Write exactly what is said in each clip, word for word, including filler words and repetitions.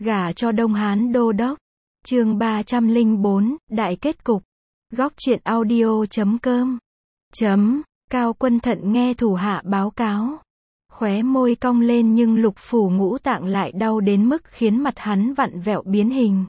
Gả cho Đông Hán Đô Đốc. Chương ba trăm lẻ bốn, Đại kết cục. Góc truyện audio chấm com. Chấm, Cao Quân Thận nghe thủ hạ báo cáo. Khóe môi cong lên nhưng lục phủ ngũ tạng lại đau đến mức khiến mặt hắn vặn vẹo biến hình.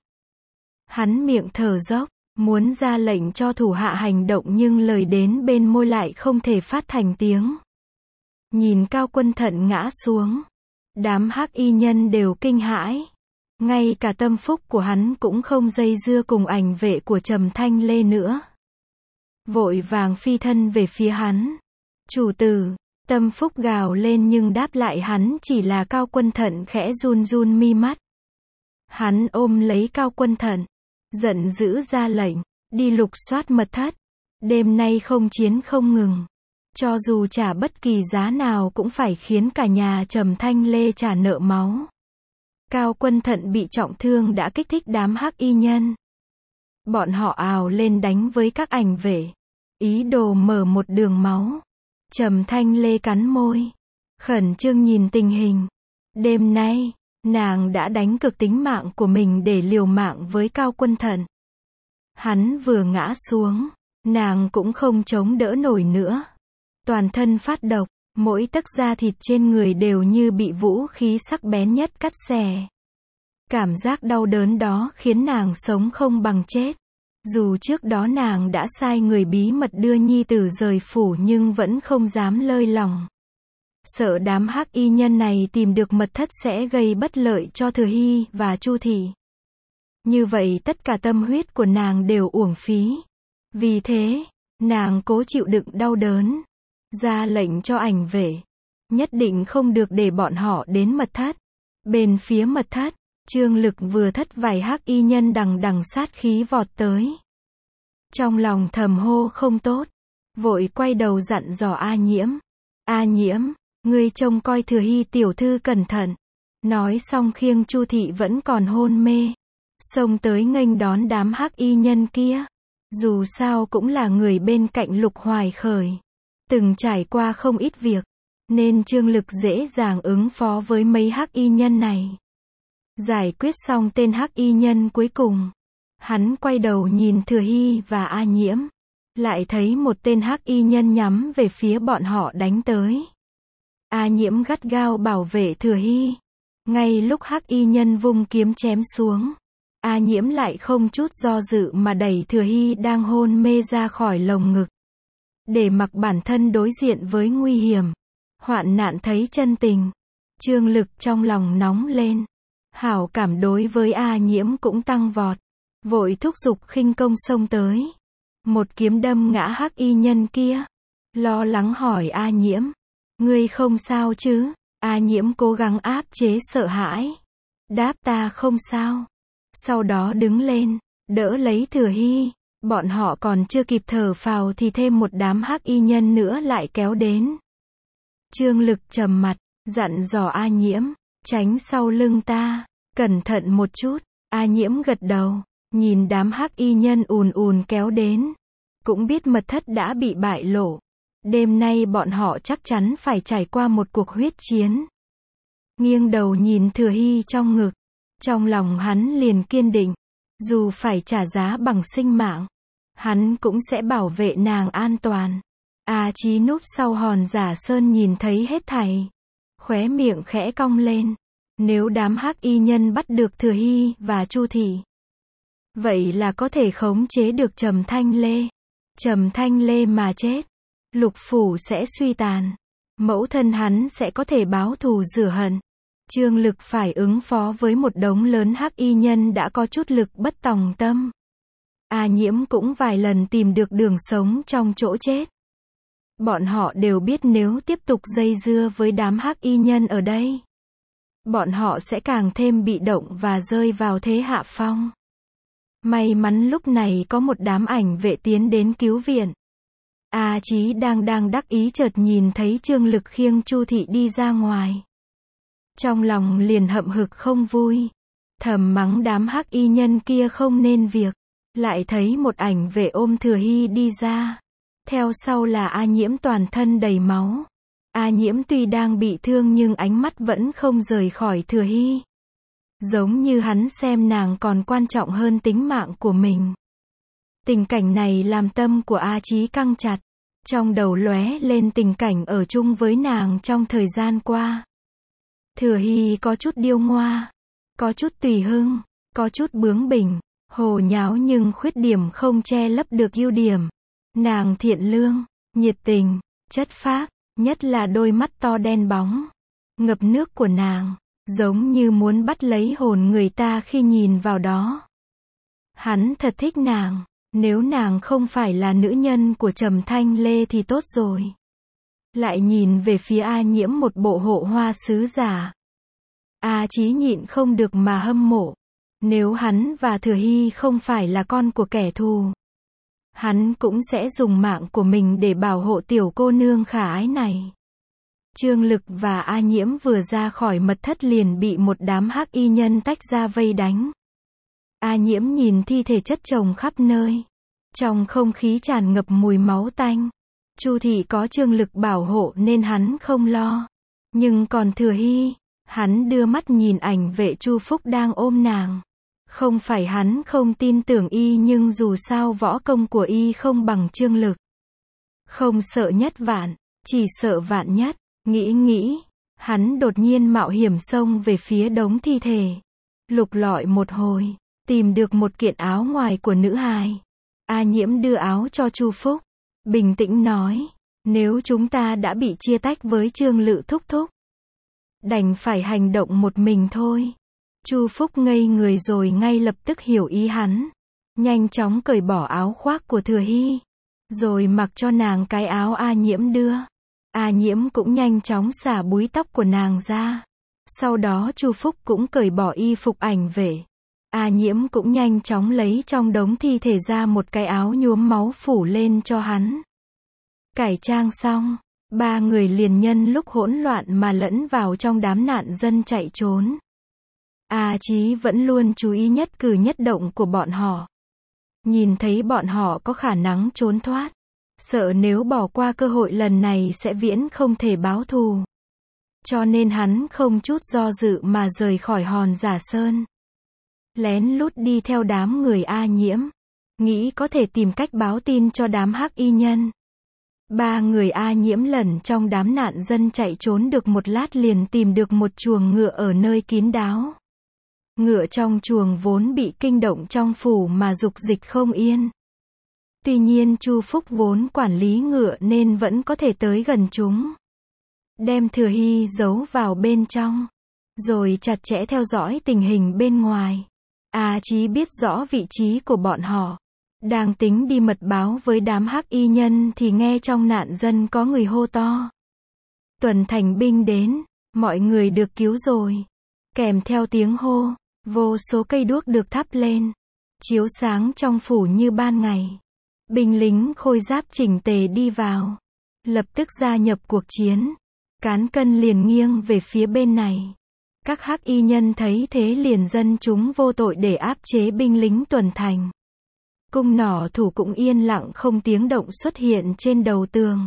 Hắn miệng thở dốc, muốn ra lệnh cho thủ hạ hành động nhưng lời đến bên môi lại không thể phát thành tiếng. Nhìn Cao Quân Thận ngã xuống, đám hắc y nhân đều kinh hãi. Ngay cả tâm phúc của hắn cũng không dây dưa cùng ảnh vệ của Trầm Thanh Lê nữa. Vội vàng phi thân về phía hắn. Chủ tử, tâm phúc gào lên nhưng đáp lại hắn chỉ là Cao Quân Thận khẽ run run mi mắt. Hắn ôm lấy Cao Quân Thận, giận dữ ra lệnh, đi lục soát mật thất. Đêm nay không chiến không ngừng. Cho dù trả bất kỳ giá nào cũng phải khiến cả nhà Trầm Thanh Lê trả nợ máu. Cao Quân Thận bị trọng thương đã kích thích đám hắc y nhân. Bọn họ ào lên đánh với các ảnh vệ, ý đồ mở một đường máu. Trầm Thanh Lê cắn môi, khẩn trương nhìn tình hình. Đêm nay, nàng đã đánh cược tính mạng của mình để liều mạng với Cao Quân Thận. Hắn vừa ngã xuống, nàng cũng không chống đỡ nổi nữa. Toàn thân phát độc, mỗi tấc da thịt trên người đều như bị vũ khí sắc bén nhất cắt xẻ. Cảm giác đau đớn đó khiến nàng sống không bằng chết. Dù trước đó nàng đã sai người bí mật đưa nhi tử rời phủ nhưng vẫn không dám lơi lòng. Sợ đám hắc y nhân này tìm được mật thất sẽ gây bất lợi cho Thừa Hy và Chu Thị. Như vậy tất cả tâm huyết của nàng đều uổng phí. Vì thế, nàng cố chịu đựng đau đớn, ra lệnh cho ảnh vệ, nhất định không được để bọn họ đến mật thất. Bên phía mật thất, Trương Lực vừa thất vài hắc y nhân đằng đằng sát khí vọt tới. Trong lòng thầm hô không tốt, vội quay đầu dặn dò A Nhiễm. A Nhiễm, ngươi trông coi Thừa Hy tiểu thư cẩn thận. Nói xong khiêng Chu Thị vẫn còn hôn mê, xông tới nghênh đón đám hắc y nhân kia. Dù sao cũng là người bên cạnh Lục Hoài Khởi, từng trải qua không ít việc, nên Trương Lực dễ dàng ứng phó với mấy hắc y nhân này. Giải quyết xong tên hắc y nhân cuối cùng, hắn quay đầu nhìn Thừa Hy và A Nhiễm, lại thấy một tên hắc y nhân nhắm về phía bọn họ đánh tới. A Nhiễm gắt gao bảo vệ Thừa Hy. Ngay lúc hắc y nhân vung kiếm chém xuống, A Nhiễm lại không chút do dự mà đẩy Thừa Hy đang hôn mê ra khỏi lồng ngực, để mặc bản thân đối diện với nguy hiểm. Hoạn nạn thấy chân tình, Trương Lực trong lòng nóng lên. Hảo cảm đối với A Nhiễm cũng tăng vọt, vội thúc giục khinh công xông tới. Một kiếm đâm ngã hắc y nhân kia. Lo lắng hỏi A Nhiễm, ngươi không sao chứ? A Nhiễm cố gắng áp chế sợ hãi, đáp ta không sao. Sau đó đứng lên, đỡ lấy Thừa Hy. Bọn họ còn chưa kịp thở phào thì thêm một đám hắc y nhân nữa lại kéo đến. Trương Lực trầm mặt, dặn dò A Nhiễm, tránh sau lưng ta, cẩn thận một chút. A Nhiễm gật đầu, nhìn đám hắc y nhân ùn ùn kéo đến, cũng biết mật thất đã bị bại lộ. Đêm nay bọn họ chắc chắn phải trải qua một cuộc huyết chiến. Nghiêng đầu nhìn Thừa Hy trong ngực, trong lòng hắn liền kiên định, dù phải trả giá bằng sinh mạng, hắn cũng sẽ bảo vệ nàng an toàn. A Chí núp sau hòn giả sơn nhìn thấy hết thảy, khóe miệng khẽ cong lên. Nếu đám hắc y nhân bắt được Thừa Hy và Chu Thị, vậy là có thể khống chế được Trầm Thanh Lê. Trầm Thanh Lê mà chết, lục phủ sẽ suy tàn, mẫu thân hắn sẽ có thể báo thù rửa hận. Trương Lực phải ứng phó với một đống lớn hắc y nhân đã có chút lực bất tòng tâm. A Nhiễm cũng vài lần tìm được đường sống trong chỗ chết. Bọn họ đều biết nếu tiếp tục dây dưa với đám hắc y nhân ở đây, bọn họ sẽ càng thêm bị động và rơi vào thế hạ phong. May mắn lúc này có một đám ảnh vệ tiến đến cứu viện. A Chí đang đang đắc ý chợt nhìn thấy Trương Lực khiêng Chu Thị đi ra ngoài. Trong lòng liền hậm hực không vui, thầm mắng đám hắc y nhân kia không nên việc. Lại thấy một ảnh vệ ôm Thừa Hy đi ra, theo sau là A Nhiễm toàn thân đầy máu. A Nhiễm tuy đang bị thương nhưng ánh mắt vẫn không rời khỏi Thừa Hy. giống như hắn xem nàng còn quan trọng hơn tính mạng của mình. Tình cảnh này làm tâm của A Chí căng chặt, trong đầu lóe lên tình cảnh ở chung với nàng trong thời gian qua. Thừa Hy có chút điêu ngoa, có chút tùy hưng, có chút bướng bỉnh, hồ nháo nhưng khuyết điểm không che lấp được ưu điểm. Nàng thiện lương, nhiệt tình, chất phác, nhất là đôi mắt to đen bóng, ngập nước của nàng, giống như muốn bắt lấy hồn người ta khi nhìn vào đó. Hắn thật thích nàng, nếu nàng không phải là nữ nhân của Trầm Thanh Lê thì tốt rồi. Lại nhìn về phía A Nhiễm một bộ hộ hoa sứ giả. A Chí nhịn không được mà hâm mộ. Nếu hắn và Thừa Hy không phải là con của kẻ thù, hắn cũng sẽ dùng mạng của mình để bảo hộ tiểu cô nương khả ái này. Trương Lực và A Nhiễm vừa ra khỏi mật thất liền bị một đám hắc y nhân tách ra vây đánh. A Nhiễm nhìn thi thể chất chồng khắp nơi. Trong không khí tràn ngập mùi máu tanh. Chu thị có Trương Lực bảo hộ nên hắn không lo. Nhưng còn Thừa Hy, hắn đưa mắt nhìn ảnh vệ Chu Phúc đang ôm nàng. Không phải hắn không tin tưởng y nhưng dù sao võ công của y không bằng Trương Lực. Không sợ nhất vạn, chỉ sợ vạn nhất. Nghĩ nghĩ, hắn đột nhiên mạo hiểm xông về phía đống thi thể. Lục lọi một hồi, tìm được một kiện áo ngoài của nữ hài. A Nhiễm đưa áo cho Chu Phúc, bình tĩnh nói, nếu chúng ta đã bị chia tách với Trương Lự thúc thúc, đành phải hành động một mình thôi. Chu Phúc ngây người rồi ngay lập tức hiểu ý hắn, nhanh chóng cởi bỏ áo khoác của Thừa Hy, rồi mặc cho nàng cái áo A Nhiễm đưa. A Nhiễm cũng nhanh chóng xả búi tóc của nàng ra. Sau đó Chu Phúc cũng cởi bỏ y phục ảnh vệ. A Nhiễm cũng nhanh chóng lấy trong đống thi thể ra một cái áo nhuốm máu phủ lên cho hắn. Cải trang xong, ba người liền nhân lúc hỗn loạn mà lẫn vào trong đám nạn dân chạy trốn. A Chí vẫn luôn chú ý nhất cử nhất động của bọn họ. Nhìn thấy bọn họ có khả năng trốn thoát, sợ nếu bỏ qua cơ hội lần này sẽ viễn không thể báo thù. Cho nên hắn không chút do dự mà rời khỏi Hòn Giả Sơn. Lén lút đi theo đám người A Nhiễm, nghĩ có thể tìm cách báo tin cho đám hắc y nhân. Ba người A Nhiễm lẩn trong đám nạn dân chạy trốn được một lát liền tìm được một chuồng ngựa ở nơi kín đáo. Ngựa trong chuồng vốn bị kinh động trong phủ mà dục dịch không yên. Tuy nhiên Chu Phúc vốn quản lý ngựa nên vẫn có thể tới gần chúng. Đem Thừa Hy giấu vào bên trong, rồi chặt chẽ theo dõi tình hình bên ngoài. A Chí biết rõ vị trí của bọn họ. Đang tính đi mật báo với đám hắc y nhân thì nghe trong nạn dân có người hô to. Tuần thành binh đến, mọi người được cứu rồi. Kèm theo tiếng hô, vô số cây đuốc được thắp lên, chiếu sáng trong phủ như ban ngày. Binh lính khôi giáp chỉnh tề đi vào, lập tức gia nhập cuộc chiến. Cán cân liền nghiêng về phía bên này. Các hắc y nhân thấy thế liền dân chúng vô tội để áp chế binh lính tuần thành. Cung nỏ thủ cũng yên lặng không tiếng động xuất hiện trên đầu tường.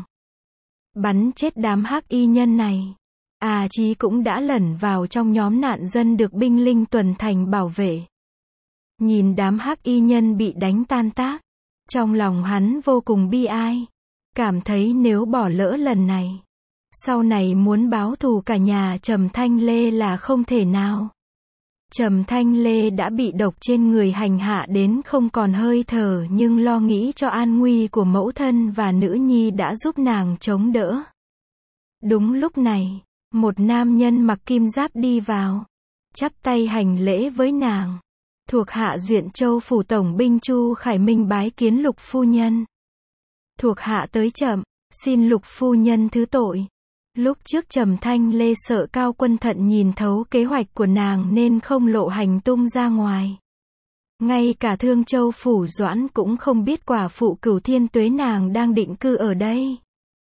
Bắn chết đám hắc y nhân này. A Chí cũng đã lẩn vào trong nhóm nạn dân được binh lính tuần thành bảo vệ. Nhìn đám hắc y nhân bị đánh tan tác, trong lòng hắn vô cùng bi ai. Cảm thấy nếu bỏ lỡ lần này, sau này muốn báo thù cả nhà Trầm Thanh Lê là không thể nào. Trầm Thanh Lê đã bị độc trên người hành hạ đến không còn hơi thở nhưng lo nghĩ cho an nguy của mẫu thân và nữ nhi đã giúp nàng chống đỡ. Đúng lúc này, một nam nhân mặc kim giáp đi vào, chắp tay hành lễ với nàng. Thuộc hạ Duyện Châu phủ tổng binh Chu Khải Minh bái kiến Lục phu nhân. Thuộc hạ tới chậm, xin Lục phu nhân thứ tội. Lúc trước Trầm Thanh Lê sợ Cao Quân Thận nhìn thấu kế hoạch của nàng nên không lộ hành tung ra ngoài. Ngay cả Thương Châu phủ Doãn cũng không biết quả phụ Cửu Thiên Tuế nàng đang định cư ở đây.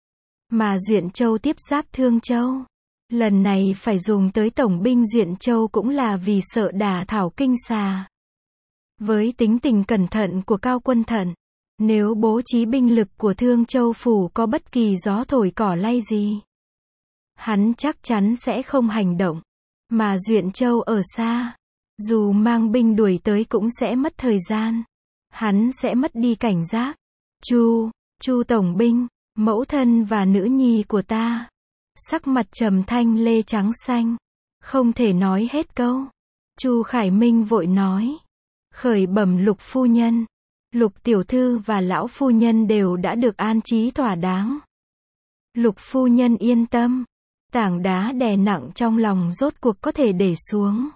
Mà Duyện Châu tiếp giáp Thương Châu. Lần này phải dùng tới tổng binh Duyện Châu cũng là vì sợ đả thảo kinh xà. Với tính tình cẩn thận của Cao Quân Thận, nếu bố trí binh lực của Thương Châu phủ có bất kỳ gió thổi cỏ lay gì, hắn chắc chắn sẽ không hành động. Mà Duyện Châu ở xa, Dù mang binh đuổi tới cũng sẽ mất thời gian. Hắn sẽ mất đi cảnh giác. Chu, Chu tổng binh, mẫu thân và nữ nhi của ta. Sắc mặt Trầm Thanh Lê trắng xanh, không thể nói hết câu. Chu Khải Minh vội nói, khởi bẩm Lục phu nhân, Lục tiểu thư và lão phu nhân đều đã được an trí thỏa đáng. Lục phu nhân yên tâm, tảng đá đè nặng trong lòng rốt cuộc có thể để xuống.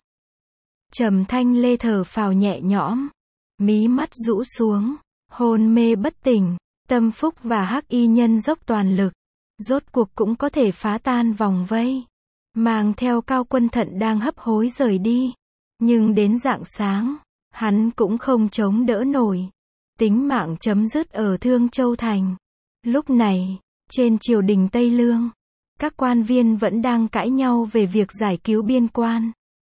Trầm Thanh Lê thở phào nhẹ nhõm, mí mắt rũ xuống, hôn mê bất tỉnh. Tâm Phúc và Hắc Y Nhân dốc toàn lực, rốt cuộc cũng có thể phá tan vòng vây, mang theo Cao Quân Thận đang hấp hối rời đi. Nhưng đến rạng sáng, hắn cũng không chống đỡ nổi, tính mạng chấm dứt ở Thương Châu Thành. Lúc này, trên triều đình Tây Lương, các quan viên vẫn đang cãi nhau về việc giải cứu biên quan.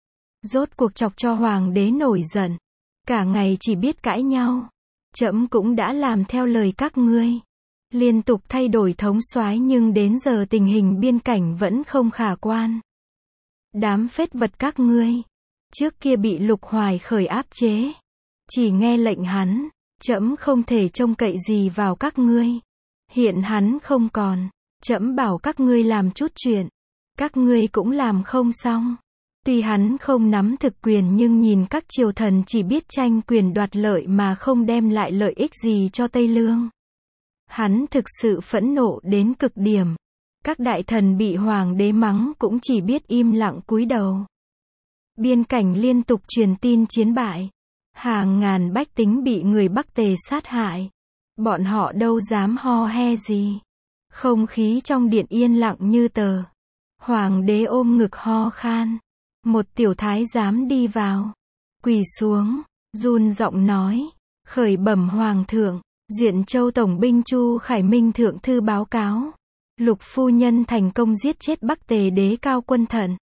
Rốt cuộc chọc cho hoàng đế nổi giận, cả ngày chỉ biết cãi nhau. Trẫm cũng đã làm theo lời các ngươi, liên tục thay đổi thống soái nhưng đến giờ tình hình biên cảnh vẫn không khả quan. Đám phết vật các ngươi, trước kia bị Lục Hoài Khởi áp chế, chỉ nghe lệnh hắn, trẫm không thể trông cậy gì vào các ngươi. Hiện hắn không còn, trẫm bảo các ngươi làm chút chuyện, các ngươi cũng làm không xong. Tuy hắn không nắm thực quyền nhưng nhìn các triều thần chỉ biết tranh quyền đoạt lợi mà không đem lại lợi ích gì cho Tây Lương. Hắn thực sự phẫn nộ đến cực điểm. Các đại thần bị hoàng đế mắng cũng chỉ biết im lặng cúi đầu. Biên cảnh liên tục truyền tin chiến bại. Hàng ngàn bách tính bị người Bắc Tề sát hại. Bọn họ đâu dám ho he gì. Không khí trong điện yên lặng như tờ. Hoàng đế ôm ngực ho khan. Một tiểu thái giám đi vào, quỳ xuống, run giọng nói, khởi bẩm hoàng thượng, Duyện Châu tổng binh Chu Khải Minh thượng thư báo cáo, Lục phu nhân thành công giết chết Bắc Tề đế Cao Quân Thận.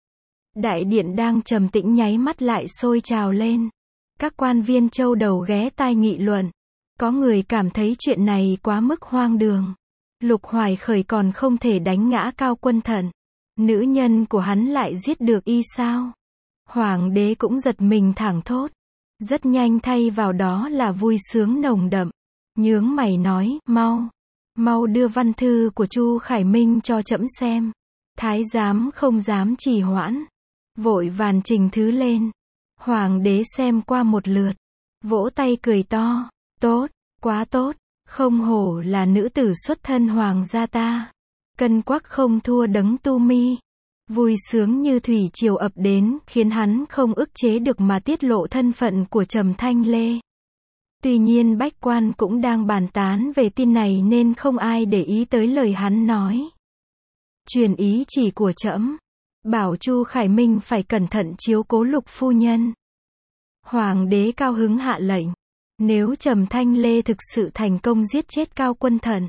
Đại điện đang trầm tĩnh nháy mắt lại sôi trào lên. Các quan viên châu đầu ghé tai nghị luận. Có người cảm thấy chuyện này quá mức hoang đường. Lục Hoài Khởi còn không thể đánh ngã Cao Quân Thận. Nữ nhân của hắn lại giết được y sao? Hoàng đế cũng giật mình thảng thốt. Rất nhanh thay vào đó là vui sướng nồng đậm. Nhướng mày nói, mau, mau đưa văn thư của Chu Khải Minh cho trẫm xem. Thái giám không dám trì hoãn, vội vàn trình thứ lên. Hoàng đế xem qua một lượt, vỗ tay cười to, tốt, quá tốt, không hổ là nữ tử xuất thân hoàng gia ta. Cân quắc không thua Đấng Tu Mi. Vui sướng như thủy triều ập đến, khiến hắn không ức chế được mà tiết lộ thân phận của Trầm Thanh Lê. Tuy nhiên bách quan cũng đang bàn tán về tin này nên không ai để ý tới lời hắn nói. Truyền ý chỉ của trẫm, bảo Chu Khải Minh phải cẩn thận chiếu cố Lục phu nhân. Hoàng đế cao hứng hạ lệnh, nếu Trầm Thanh Lê thực sự thành công giết chết Cao Quân Thận,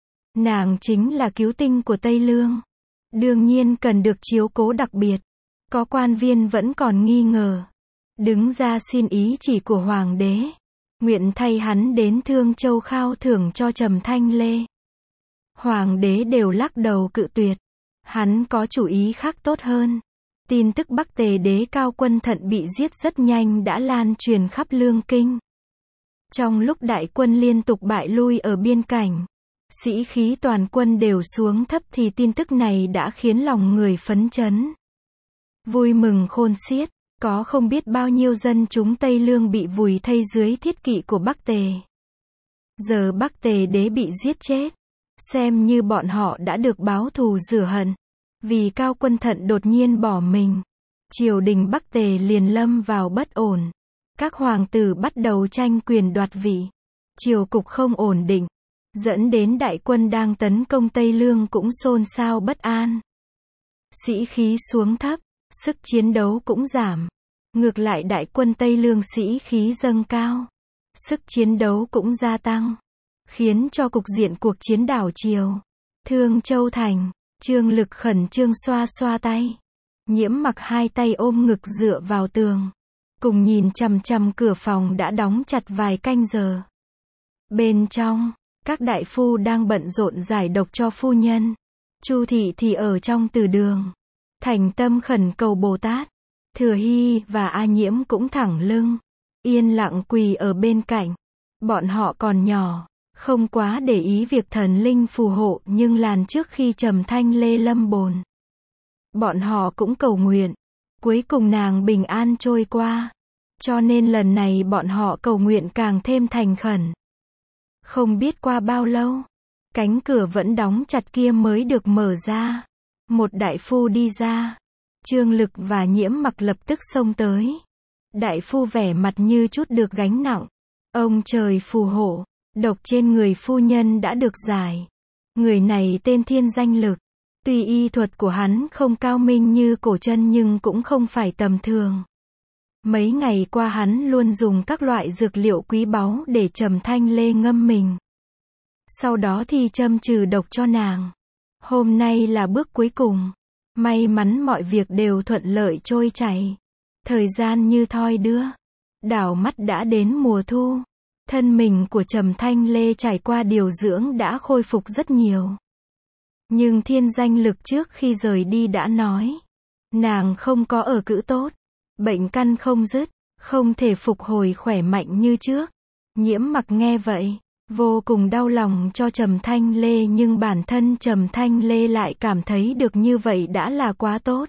nàng chính là cứu tinh của Tây Lương. Đương nhiên cần được chiếu cố đặc biệt. Có quan viên vẫn còn nghi ngờ. Đứng ra xin ý chỉ của hoàng đế. Nguyện thay hắn đến Thương Châu khao thưởng cho Trầm Thanh Lê. Hoàng đế đều lắc đầu cự tuyệt. Hắn có chủ ý khác tốt hơn. Tin tức Bắc Tề đế Cao Quân Thận bị giết rất nhanh đã lan truyền khắp Lương Kinh. Trong lúc đại quân liên tục bại lui ở biên cảnh, sĩ khí toàn quân đều xuống thấp thì tin tức này đã khiến lòng người phấn chấn. Vui mừng khôn xiết, có không biết bao nhiêu dân chúng Tây Lương bị vùi thây dưới thiết kỵ của Bắc Tề. Giờ Bắc Tề đế bị giết chết, xem như bọn họ đã được báo thù rửa hận. Vì Cao Quân Thận đột nhiên bỏ mình, triều đình Bắc Tề liền lâm vào bất ổn. Các hoàng tử bắt đầu tranh quyền đoạt vị. Triều cục không ổn định, dẫn đến đại quân đang tấn công Tây Lương cũng xôn xao bất an. Sĩ khí xuống thấp, sức chiến đấu cũng giảm. Ngược lại đại quân Tây Lương sĩ khí dâng cao, sức chiến đấu cũng gia tăng, khiến cho cục diện cuộc chiến đảo chiều. Thương Châu Thành, Trương Lực khẩn trương xoa xoa tay. Nhiễm Mặc hai tay ôm ngực dựa vào tường, cùng nhìn chằm chằm cửa phòng đã đóng chặt vài canh giờ. Bên trong, các đại phu đang bận rộn giải độc cho phu nhân. Chu thị thì ở trong từ đường, thành tâm khẩn cầu Bồ Tát. Thừa Hy và A Nhiễm cũng thẳng lưng, yên lặng quỳ ở bên cạnh. Bọn họ còn nhỏ, không quá để ý việc thần linh phù hộ, nhưng làn trước khi Trầm Thanh Lê lâm bồn, bọn họ cũng cầu nguyện, cuối cùng nàng bình an trôi qua. Cho nên lần này bọn họ cầu nguyện càng thêm thành khẩn. Không biết qua bao lâu, cánh cửa vẫn đóng chặt kia mới được mở ra. Một đại phu đi ra. Trương Lực và Nhiễm Mặc lập tức xông tới. Đại phu vẻ mặt như chút được gánh nặng. Ông trời phù hộ, độc trên người phu nhân đã được giải. Người này tên Thiên Danh Lực. Tuy y thuật của hắn không cao minh như Cổ Chân nhưng cũng không phải tầm thường. Mấy ngày qua hắn luôn dùng các loại dược liệu quý báu để Trầm Thanh Lê ngâm mình. Sau đó thì châm trừ độc cho nàng. Hôm nay là bước cuối cùng. May mắn mọi việc đều thuận lợi trôi chảy. Thời gian như thoi đưa. Đảo mắt đã đến mùa thu. Thân mình của Trầm Thanh Lê trải qua điều dưỡng đã khôi phục rất nhiều. Nhưng Thiên Danh Lực trước khi rời đi đã nói. Nàng không có ở cữ tốt. Bệnh căn không dứt, không thể phục hồi khỏe mạnh như trước. Nhiễm Mặc nghe vậy, vô cùng đau lòng cho Trầm Thanh Lê, nhưng bản thân Trầm Thanh Lê lại cảm thấy được như vậy đã là quá tốt.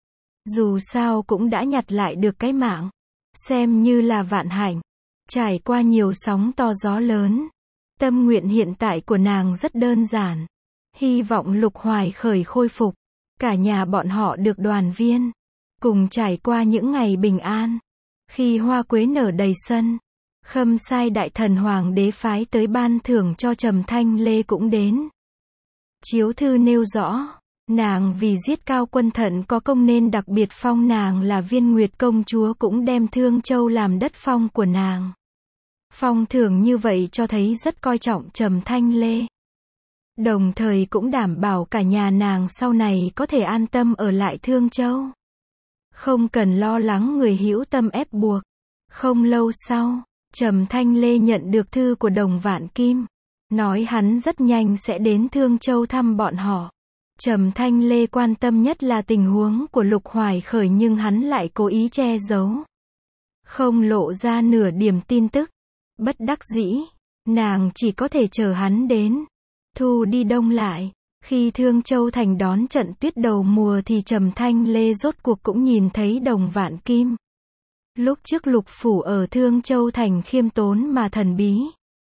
Dù sao cũng đã nhặt lại được cái mạng, xem như là vạn hạnh. Trải qua nhiều sóng to gió lớn, tâm nguyện hiện tại của nàng rất đơn giản. Hy vọng Lục Hoài Khởi khôi phục, cả nhà bọn họ được đoàn viên, cùng trải qua những ngày bình an. Khi hoa quế nở đầy sân, Khâm Sai đại thần hoàng đế phái tới ban thưởng cho Trầm Thanh Lê cũng đến. Chiếu thư nêu rõ, nàng vì giết Cao Quân Thận có công nên đặc biệt phong nàng là Viên Nguyệt công chúa, cũng đem Thương Châu làm đất phong của nàng. Phong thưởng như vậy cho thấy rất coi trọng Trầm Thanh Lê. Đồng thời cũng đảm bảo cả nhà nàng sau này có thể an tâm ở lại Thương Châu. Không cần lo lắng người hữu tâm ép buộc. Không lâu sau, Trầm Thanh Lê nhận được thư của Đồng Vạn Kim. Nói hắn rất nhanh sẽ đến Thương Châu thăm bọn họ. Trầm Thanh Lê quan tâm nhất là tình huống của Lục Hoài Khởi, nhưng hắn lại cố ý che giấu. Không lộ ra nửa điểm tin tức. Bất đắc dĩ, nàng chỉ có thể chờ hắn đến. Thu đi đông lại. Khi Thương Châu thành đón trận tuyết đầu mùa thì Trầm Thanh Lê rốt cuộc cũng nhìn thấy Đồng Vạn Kim. Lúc trước Lục phủ ở Thương Châu thành khiêm tốn mà thần bí,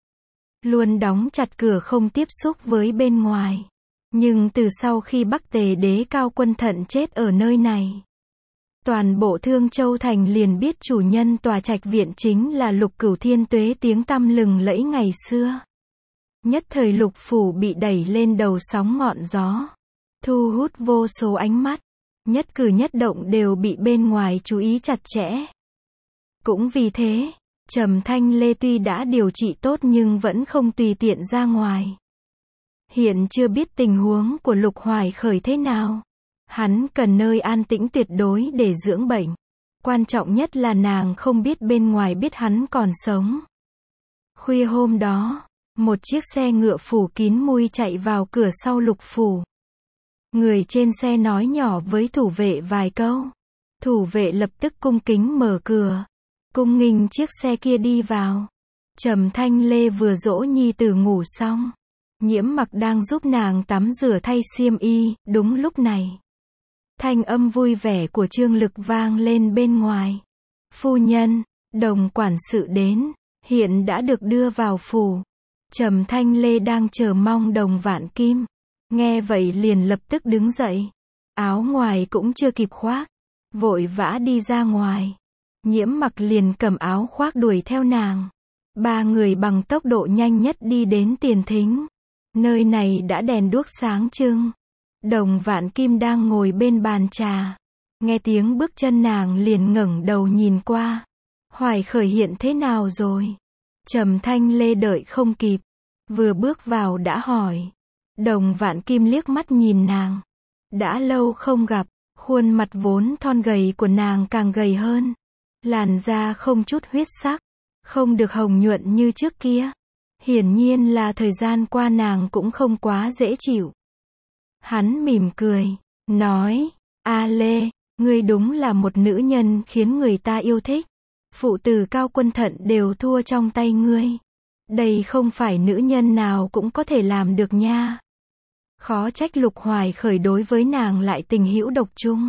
luôn đóng chặt cửa không tiếp xúc với bên ngoài. Nhưng từ sau khi Bắc Tề đế Cao Quân Thận chết ở nơi này, toàn bộ Thương Châu thành liền biết chủ nhân tòa trạch viện chính là Lục Cửu Thiên Tuế tiếng tăm lừng lẫy ngày xưa. Nhất thời Lục phủ bị đẩy lên đầu sóng ngọn gió, thu hút vô số ánh mắt, nhất cử nhất động đều bị bên ngoài chú ý chặt chẽ. Cũng vì thế, Trầm Thanh Lê tuy đã điều trị tốt nhưng vẫn không tùy tiện ra ngoài. Hiện chưa biết tình huống của Lục Hoài Khởi thế nào. Hắn cần nơi an tĩnh tuyệt đối để dưỡng bệnh. Quan trọng nhất là nàng không biết bên ngoài biết hắn còn sống. Khuya hôm đó, một chiếc xe ngựa phủ kín mui chạy vào cửa sau Lục phủ. Người trên xe nói nhỏ với thủ vệ vài câu. Thủ vệ lập tức cung kính mở cửa, cung nghênh chiếc xe kia đi vào. Trầm Thanh Lê vừa dỗ nhi tử ngủ xong, Nhiễm Mặc đang giúp nàng tắm rửa thay xiêm y. Đúng lúc này, thanh âm vui vẻ của Trương Lực vang lên bên ngoài. Phu nhân, Đồng quản sự đến, hiện đã được đưa vào phủ. Trầm Thanh Lê đang chờ mong Đồng Vạn Kim. Nghe vậy liền lập tức đứng dậy. Áo ngoài cũng chưa kịp khoác, vội vã đi ra ngoài. Nhiễm Mặc liền cầm áo khoác đuổi theo nàng. Ba người bằng tốc độ nhanh nhất đi đến tiền thính. Nơi này đã đèn đuốc sáng trưng. Đồng Vạn Kim đang ngồi bên bàn trà. Nghe tiếng bước chân nàng liền ngẩng đầu nhìn qua. Hoài Khởi hiện thế nào rồi? Trầm Thanh Lê đợi không kịp, vừa bước vào đã hỏi. Đồng Vạn Kim liếc mắt nhìn nàng. Đã lâu không gặp, khuôn mặt vốn thon gầy của nàng càng gầy hơn. Làn da không chút huyết sắc, không được hồng nhuận như trước kia. Hiển nhiên là thời gian qua nàng cũng không quá dễ chịu. Hắn mỉm cười, nói, A Lê, Ngươi đúng là một nữ nhân khiến người ta yêu thích. Phụ tử Cao Quân Thận đều thua trong tay ngươi. Đây không phải nữ nhân nào cũng có thể làm được nha. Khó trách Lục Hoài Khởi đối với nàng lại tình hữu độc chung.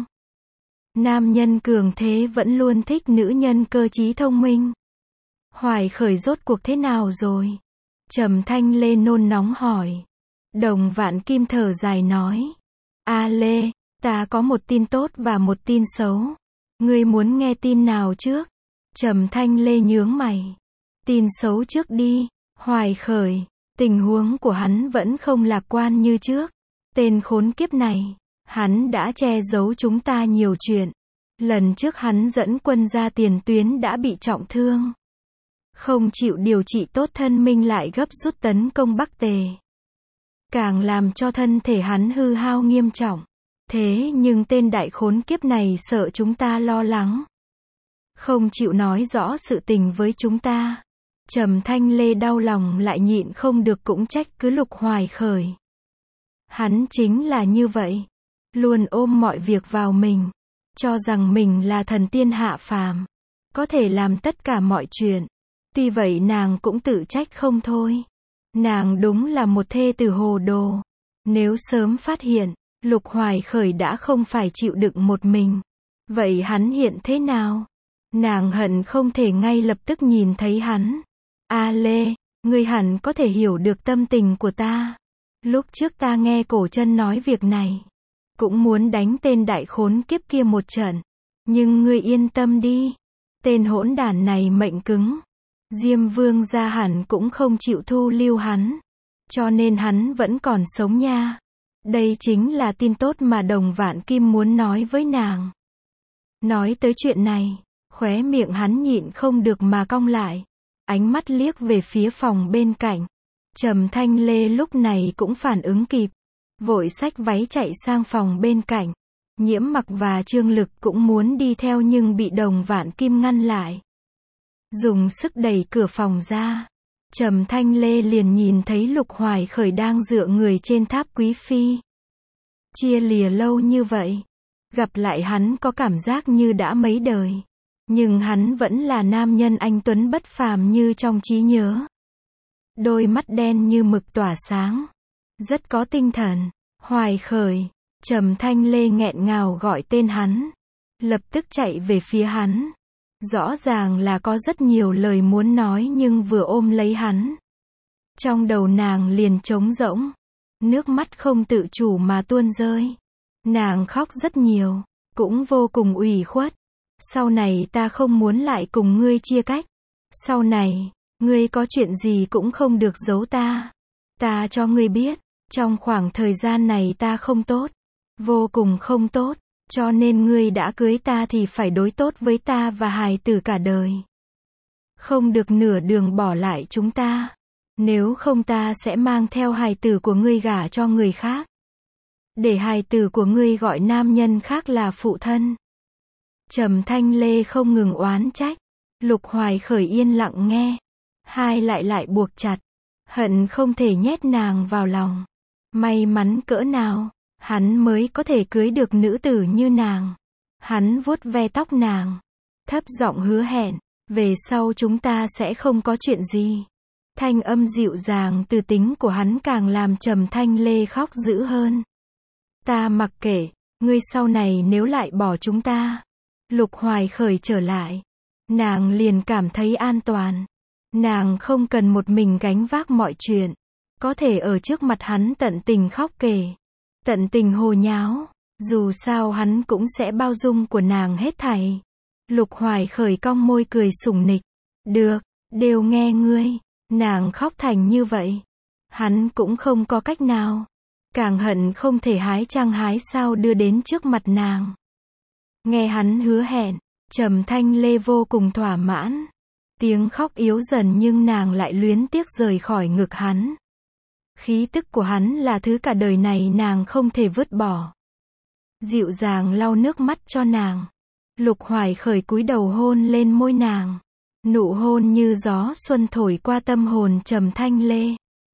Nam nhân cường thế vẫn luôn thích nữ nhân cơ trí thông minh. Hoài Khởi rốt cuộc thế nào rồi? Trầm Thanh Lê nôn nóng hỏi. Đồng Vạn Kim thở dài nói. A Lê, ta có một tin tốt và một tin xấu. Ngươi muốn nghe tin nào trước? Trầm Thanh Lê nhướng mày. Tin xấu trước đi. Hoài Khởi, tình huống của hắn vẫn không lạc quan như trước. Tên khốn kiếp này, hắn đã che giấu chúng ta nhiều chuyện. Lần trước hắn dẫn quân ra tiền tuyến đã bị trọng thương. Không chịu điều trị tốt thân minh lại gấp rút tấn công Bắc Tề. Càng làm cho thân thể hắn hư hao nghiêm trọng. Thế nhưng tên đại khốn kiếp này sợ chúng ta lo lắng. Không chịu nói rõ sự tình với chúng ta. Trầm Thanh Lê đau lòng lại nhịn không được cũng trách cứ Lục Hoài Khởi. Hắn chính là như vậy. Luôn ôm mọi việc vào mình. Cho rằng mình là thần tiên hạ phàm. Có thể làm tất cả mọi chuyện. Tuy vậy nàng cũng tự trách không thôi. Nàng đúng là một thê tử hồ đồ. Nếu sớm phát hiện, Lục Hoài Khởi đã không phải chịu đựng một mình. Vậy hắn hiện thế nào? Nàng hận không thể ngay lập tức nhìn thấy hắn. A Lê, ngươi hẳn có thể hiểu được tâm tình của ta. Lúc trước ta nghe Cổ Chân nói việc này, cũng muốn đánh tên đại khốn kiếp kia một trận. Nhưng ngươi yên tâm đi. Tên hỗn đản này mệnh cứng. Diêm Vương gia hẳn cũng không chịu thu lưu hắn. Cho nên hắn vẫn còn sống nha. Đây chính là tin tốt mà Đồng Vạn Kim muốn nói với nàng. Nói tới chuyện này, khóe miệng hắn nhịn không được mà cong lại. Ánh mắt liếc về phía phòng bên cạnh. Trầm Thanh Lê lúc này cũng phản ứng kịp. Vội xách váy chạy sang phòng bên cạnh. Nhiễm Mặc và Trương Lực cũng muốn đi theo nhưng bị Đồng Vạn Kim ngăn lại. Dùng sức đẩy cửa phòng ra. Trầm Thanh Lê liền nhìn thấy Lục Hoài Khởi đang dựa người trên tháp quý phi. Chia lìa lâu như vậy. Gặp lại hắn có cảm giác như đã mấy đời. Nhưng hắn vẫn là nam nhân anh tuấn bất phàm như trong trí nhớ. Đôi mắt đen như mực tỏa sáng. Rất có tinh thần. Hoài Khởi. Trầm Thanh Lê nghẹn ngào gọi tên hắn. Lập tức chạy về phía hắn. Rõ ràng là có rất nhiều lời muốn nói nhưng vừa ôm lấy hắn. Trong đầu nàng liền trống rỗng. Nước mắt không tự chủ mà tuôn rơi. Nàng khóc rất nhiều. Cũng vô cùng ủy khuất. Sau này ta không muốn lại cùng ngươi chia cách. Sau này, ngươi có chuyện gì cũng không được giấu ta. Ta cho ngươi biết, trong khoảng thời gian này ta không tốt. Vô cùng không tốt. Cho nên ngươi đã cưới ta thì phải đối tốt với ta và hài tử cả đời. Không được nửa đường bỏ lại chúng ta. Nếu không ta sẽ mang theo hài tử của ngươi gả cho người khác. Để hài tử của ngươi gọi nam nhân khác là phụ thân. Trầm Thanh Lê không ngừng oán trách. Lục Hoài Khởi yên lặng nghe. Hai lại lại buộc chặt. Hận không thể nhét nàng vào lòng. May mắn cỡ nào, hắn mới có thể cưới được nữ tử như nàng. Hắn vuốt ve tóc nàng. Thấp giọng hứa hẹn. Về sau chúng ta sẽ không có chuyện gì. Thanh âm dịu dàng từ tính của hắn càng làm Trầm Thanh Lê khóc dữ hơn. Ta mặc kệ, ngươi sau này nếu lại bỏ chúng ta. Lục Hoài Khởi trở lại. Nàng liền cảm thấy an toàn. Nàng không cần một mình gánh vác mọi chuyện. Có thể ở trước mặt hắn tận tình khóc kể. Tận tình hồ nháo. Dù sao hắn cũng sẽ bao dung của nàng hết thảy. Lục Hoài Khởi cong môi cười sủng nịch. Được, đều nghe ngươi. Nàng khóc thành như vậy. Hắn cũng không có cách nào. Càng hận không thể hái trăng hái sao đưa đến trước mặt nàng. Nghe hắn hứa hẹn, Trầm Thanh Lê vô cùng thỏa mãn. Tiếng khóc yếu dần nhưng nàng lại luyến tiếc rời khỏi ngực hắn. Khí tức của hắn là thứ cả đời này nàng không thể vứt bỏ. Dịu dàng lau nước mắt cho nàng. Lục Hoài Khởi cúi đầu hôn lên môi nàng. Nụ hôn như gió xuân thổi qua tâm hồn Trầm Thanh Lê.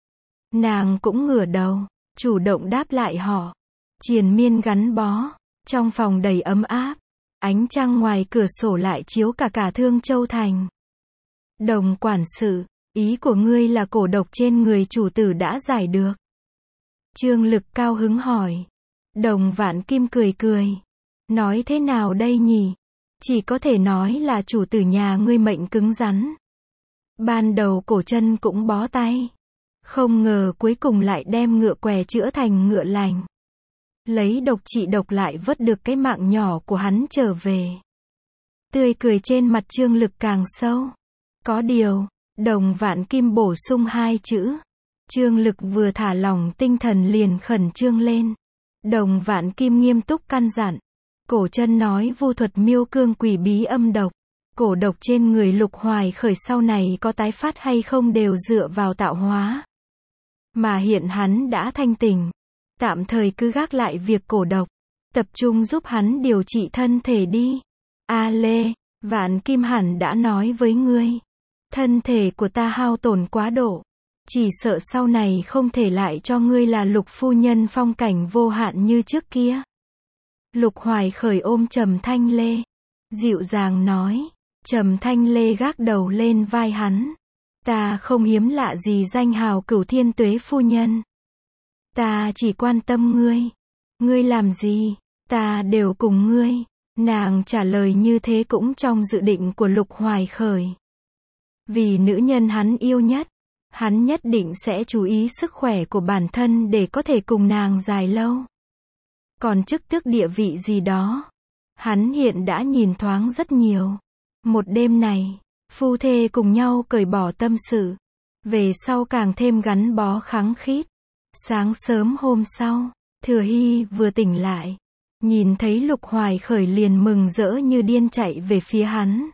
Nàng cũng ngửa đầu, chủ động đáp lại họ. Triền miên gắn bó, trong phòng đầy ấm áp. Ánh trăng ngoài cửa sổ lại chiếu cả cả Thương Châu thành. Đồng quản sự, ý của ngươi là cổ độc trên người chủ tử đã giải được? Trương Lực cao hứng hỏi. Đồng Vạn Kim cười cười. Nói thế nào đây nhỉ? Chỉ có thể nói là chủ tử nhà ngươi mệnh cứng rắn. Ban đầu cổ chân cũng bó tay. Không ngờ cuối cùng lại đem ngựa què chữa thành ngựa lành. Lấy độc trị độc lại vớt được cái mạng nhỏ của hắn trở về. Tươi cười trên mặt Trương Lực càng sâu. Có điều, Đồng Vạn Kim bổ sung hai chữ. Trương Lực vừa thả lỏng tinh thần liền khẩn trương lên. Đồng Vạn Kim nghiêm túc căn dặn. Cổ chân nói vu thuật miêu cương quỷ bí âm độc. Cổ độc trên người Lục Hoài Khởi sau này có tái phát hay không đều dựa vào tạo hóa. Mà hiện hắn đã thanh tỉnh. Tạm thời cứ gác lại việc cổ độc. Tập trung giúp hắn điều trị thân thể đi. A Lê, Vạn Kim hẳn đã nói với ngươi. Thân thể của ta hao tổn quá độ. Chỉ sợ sau này không thể lại cho ngươi là Lục phu nhân phong cảnh vô hạn như trước kia. Lục Hoài Khởi ôm Trầm Thanh Lê. Dịu dàng nói. Trầm Thanh Lê gác đầu lên vai hắn. Ta không hiếm lạ gì danh hào Cửu Thiên Tuế phu nhân. Ta chỉ quan tâm ngươi. Ngươi làm gì, ta đều cùng ngươi. Nàng trả lời như thế cũng trong dự định của Lục Hoài Khởi. Vì nữ nhân hắn yêu nhất, hắn nhất định sẽ chú ý sức khỏe của bản thân để có thể cùng nàng dài lâu. Còn chức tước địa vị gì đó, hắn hiện đã nhìn thoáng rất nhiều. Một đêm này, phu thê cùng nhau cởi bỏ tâm sự. Về sau càng thêm gắn bó khăng khít. Sáng sớm hôm sau, Thừa Hy vừa tỉnh lại. Nhìn thấy Lục Hoài Khởi liền mừng rỡ như điên chạy về phía hắn.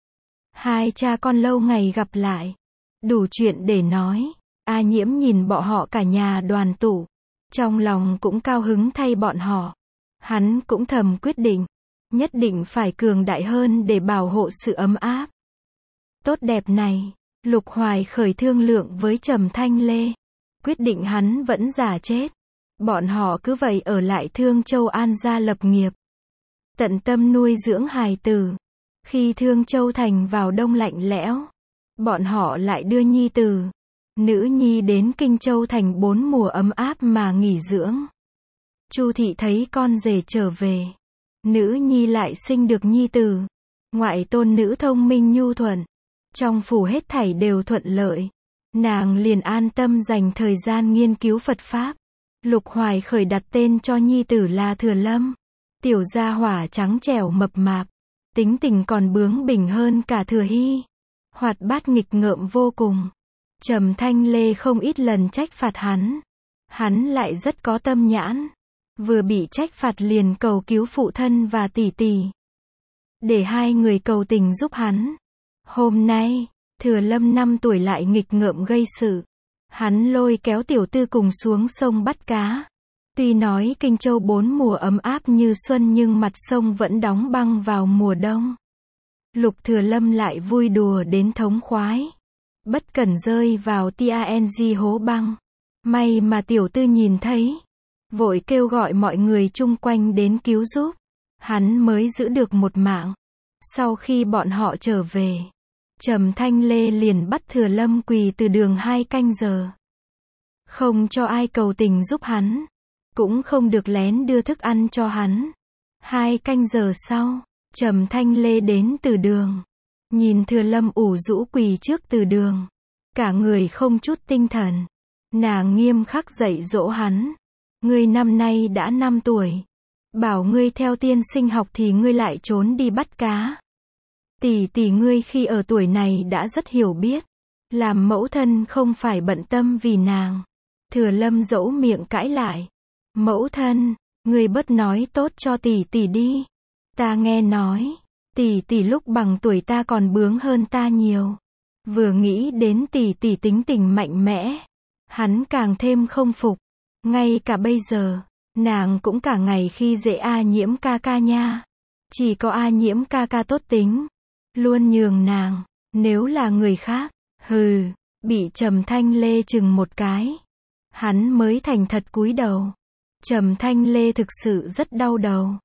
Hai cha con lâu ngày gặp lại. Đủ chuyện để nói. A Nhiễm nhìn bọn họ cả nhà đoàn tụ. Trong lòng cũng cao hứng thay bọn họ. Hắn cũng thầm quyết định. Nhất định phải cường đại hơn để bảo hộ sự ấm áp. Tốt đẹp này, Lục Hoài Khởi thương lượng với Trầm Thanh Lê. Quyết định hắn vẫn giả chết. Bọn họ cứ vậy ở lại Thương Châu An gia lập nghiệp. Tận tâm nuôi dưỡng hài tử. Khi Thương Châu thành vào đông lạnh lẽo, bọn họ lại đưa nhi tử, nữ nhi đến Kinh Châu thành bốn mùa ấm áp mà nghỉ dưỡng. Chu thị thấy con rể trở về, nữ nhi lại sinh được nhi tử, ngoại tôn nữ thông minh nhu thuận, trong phủ hết thảy đều thuận lợi. Nàng liền an tâm dành thời gian nghiên cứu Phật Pháp. Lục Hoài Khởi đặt tên cho nhi tử là Thừa Lâm. Tiểu gia hỏa trắng trẻo mập mạp. Tính tình còn bướng bỉnh hơn cả Thừa Hy. Hoạt bát nghịch ngợm vô cùng. Trầm Thanh Lê không ít lần trách phạt hắn. Hắn lại rất có tâm nhãn. Vừa bị trách phạt liền cầu cứu phụ thân và tỷ tỷ. Để hai người cầu tình giúp hắn. Hôm nay, Thừa Lâm năm tuổi lại nghịch ngợm gây sự. Hắn lôi kéo tiểu tư cùng xuống sông bắt cá. Tuy nói Kinh Châu bốn mùa ấm áp như xuân nhưng mặt sông vẫn đóng băng vào mùa đông. Lục Thừa Lâm lại vui đùa đến thống khoái. Bất cẩn rơi vào tang hố băng. May mà tiểu tư nhìn thấy. Vội kêu gọi mọi người chung quanh đến cứu giúp. Hắn mới giữ được một mạng. Sau khi bọn họ trở về, Trầm Thanh Lê liền bắt Thừa Lâm quỳ từ đường hai canh giờ. Không cho ai cầu tình giúp hắn. Cũng không được lén đưa thức ăn cho hắn. Hai canh giờ sau, Trầm Thanh Lê đến từ đường. Nhìn Thừa Lâm ủ rũ quỳ trước từ đường. Cả người không chút tinh thần. Nàng nghiêm khắc dạy dỗ hắn. Ngươi năm nay đã năm tuổi. Bảo ngươi theo tiên sinh học thì ngươi lại trốn đi bắt cá. Tỷ tỷ ngươi khi ở tuổi này đã rất hiểu biết. Làm mẫu thân không phải bận tâm vì nàng. Thừa Lâm dẫu miệng cãi lại. Mẫu thân, ngươi bớt nói tốt cho tỷ tỷ đi. Ta nghe nói, tỷ tỷ lúc bằng tuổi ta còn bướng hơn ta nhiều. Vừa nghĩ đến tỷ tỷ tính tình mạnh mẽ, hắn càng thêm không phục. Ngay cả bây giờ, nàng cũng cả ngày khi dễ A Nhiễm ca ca nha. Chỉ có A Nhiễm ca ca tốt tính, luôn nhường nàng. Nếu là người khác, hừ, bị Trầm Thanh Lê chừng một cái, hắn mới thành thật cúi đầu. Trầm Thanh Lê thực sự rất đau đầu.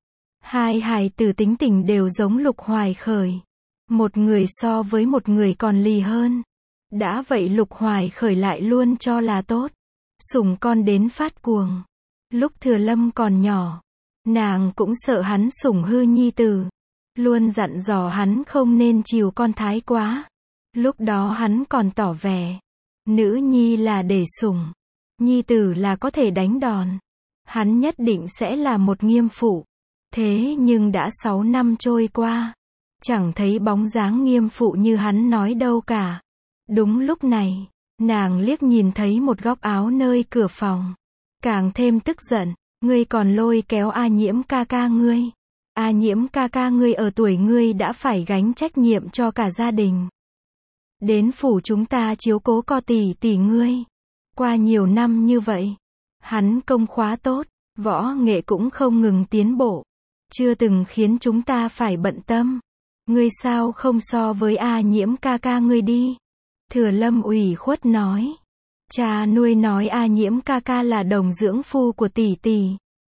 Hai hài tử tính tình đều giống Lục Hoài Khởi. Một người so với một người còn lì hơn. Đã vậy Lục Hoài Khởi lại luôn cho là tốt. Sủng con đến phát cuồng. Lúc Thừa Lâm còn nhỏ, nàng cũng sợ hắn sủng hư nhi tử. Luôn dặn dò hắn không nên chiều con thái quá. Lúc đó hắn còn tỏ vẻ, nữ nhi là để sủng, nhi tử là có thể đánh đòn. Hắn nhất định sẽ là một nghiêm phụ. Thế nhưng đã sáu năm trôi qua, chẳng thấy bóng dáng nghiêm phụ như hắn nói đâu cả. Đúng lúc này, nàng liếc nhìn thấy một góc áo nơi cửa phòng. Càng thêm tức giận, ngươi còn lôi kéo A Nhiễm ca ca ngươi. A Nhiễm ca ca ngươi ở tuổi ngươi đã phải gánh trách nhiệm cho cả gia đình. Đến phủ chúng ta chiếu cố co tỷ tỷ ngươi. Qua nhiều năm như vậy, hắn công khóa tốt, võ nghệ cũng không ngừng tiến bộ. Chưa từng khiến chúng ta phải bận tâm. Ngươi sao không so với A Nhiễm ca ca ngươi đi. Thừa Lâm ủy khuất nói. Cha nuôi nói A Nhiễm ca ca là đồng dưỡng phu của tỷ tỷ.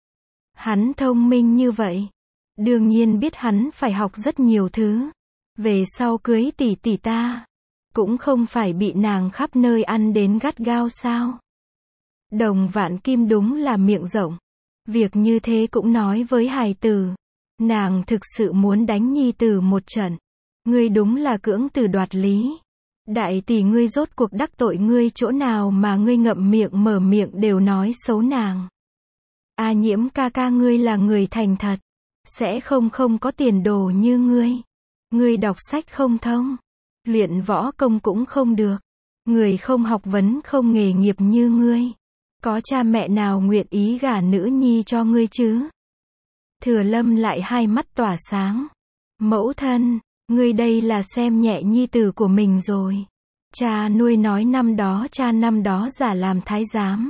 Hắn thông minh như vậy. Đương nhiên biết hắn phải học rất nhiều thứ. Về sau cưới tỷ tỷ ta. Cũng không phải bị nàng khắp nơi ăn đến gắt gao sao. Đồng Vạn Kim đúng là miệng rộng. Việc như thế cũng nói với hài tử. Nàng thực sự muốn đánh nhi tử một trận. Ngươi đúng là cưỡng từ đoạt lý. Đại tỷ ngươi rốt cuộc đắc tội ngươi chỗ nào mà ngươi ngậm miệng mở miệng đều nói xấu nàng. A Nhiễm ca ca ngươi là người thành thật. Sẽ không không có tiền đồ như ngươi. Ngươi đọc sách không thông. Luyện võ công cũng không được. Người không học vấn không nghề nghiệp như ngươi. Có cha mẹ nào nguyện ý gả nữ nhi cho ngươi chứ? Thừa Lâm lại hai mắt tỏa sáng. Mẫu thân, ngươi đây là xem nhẹ nhi tử của mình rồi. Cha nuôi nói năm đó cha năm đó giả làm thái giám.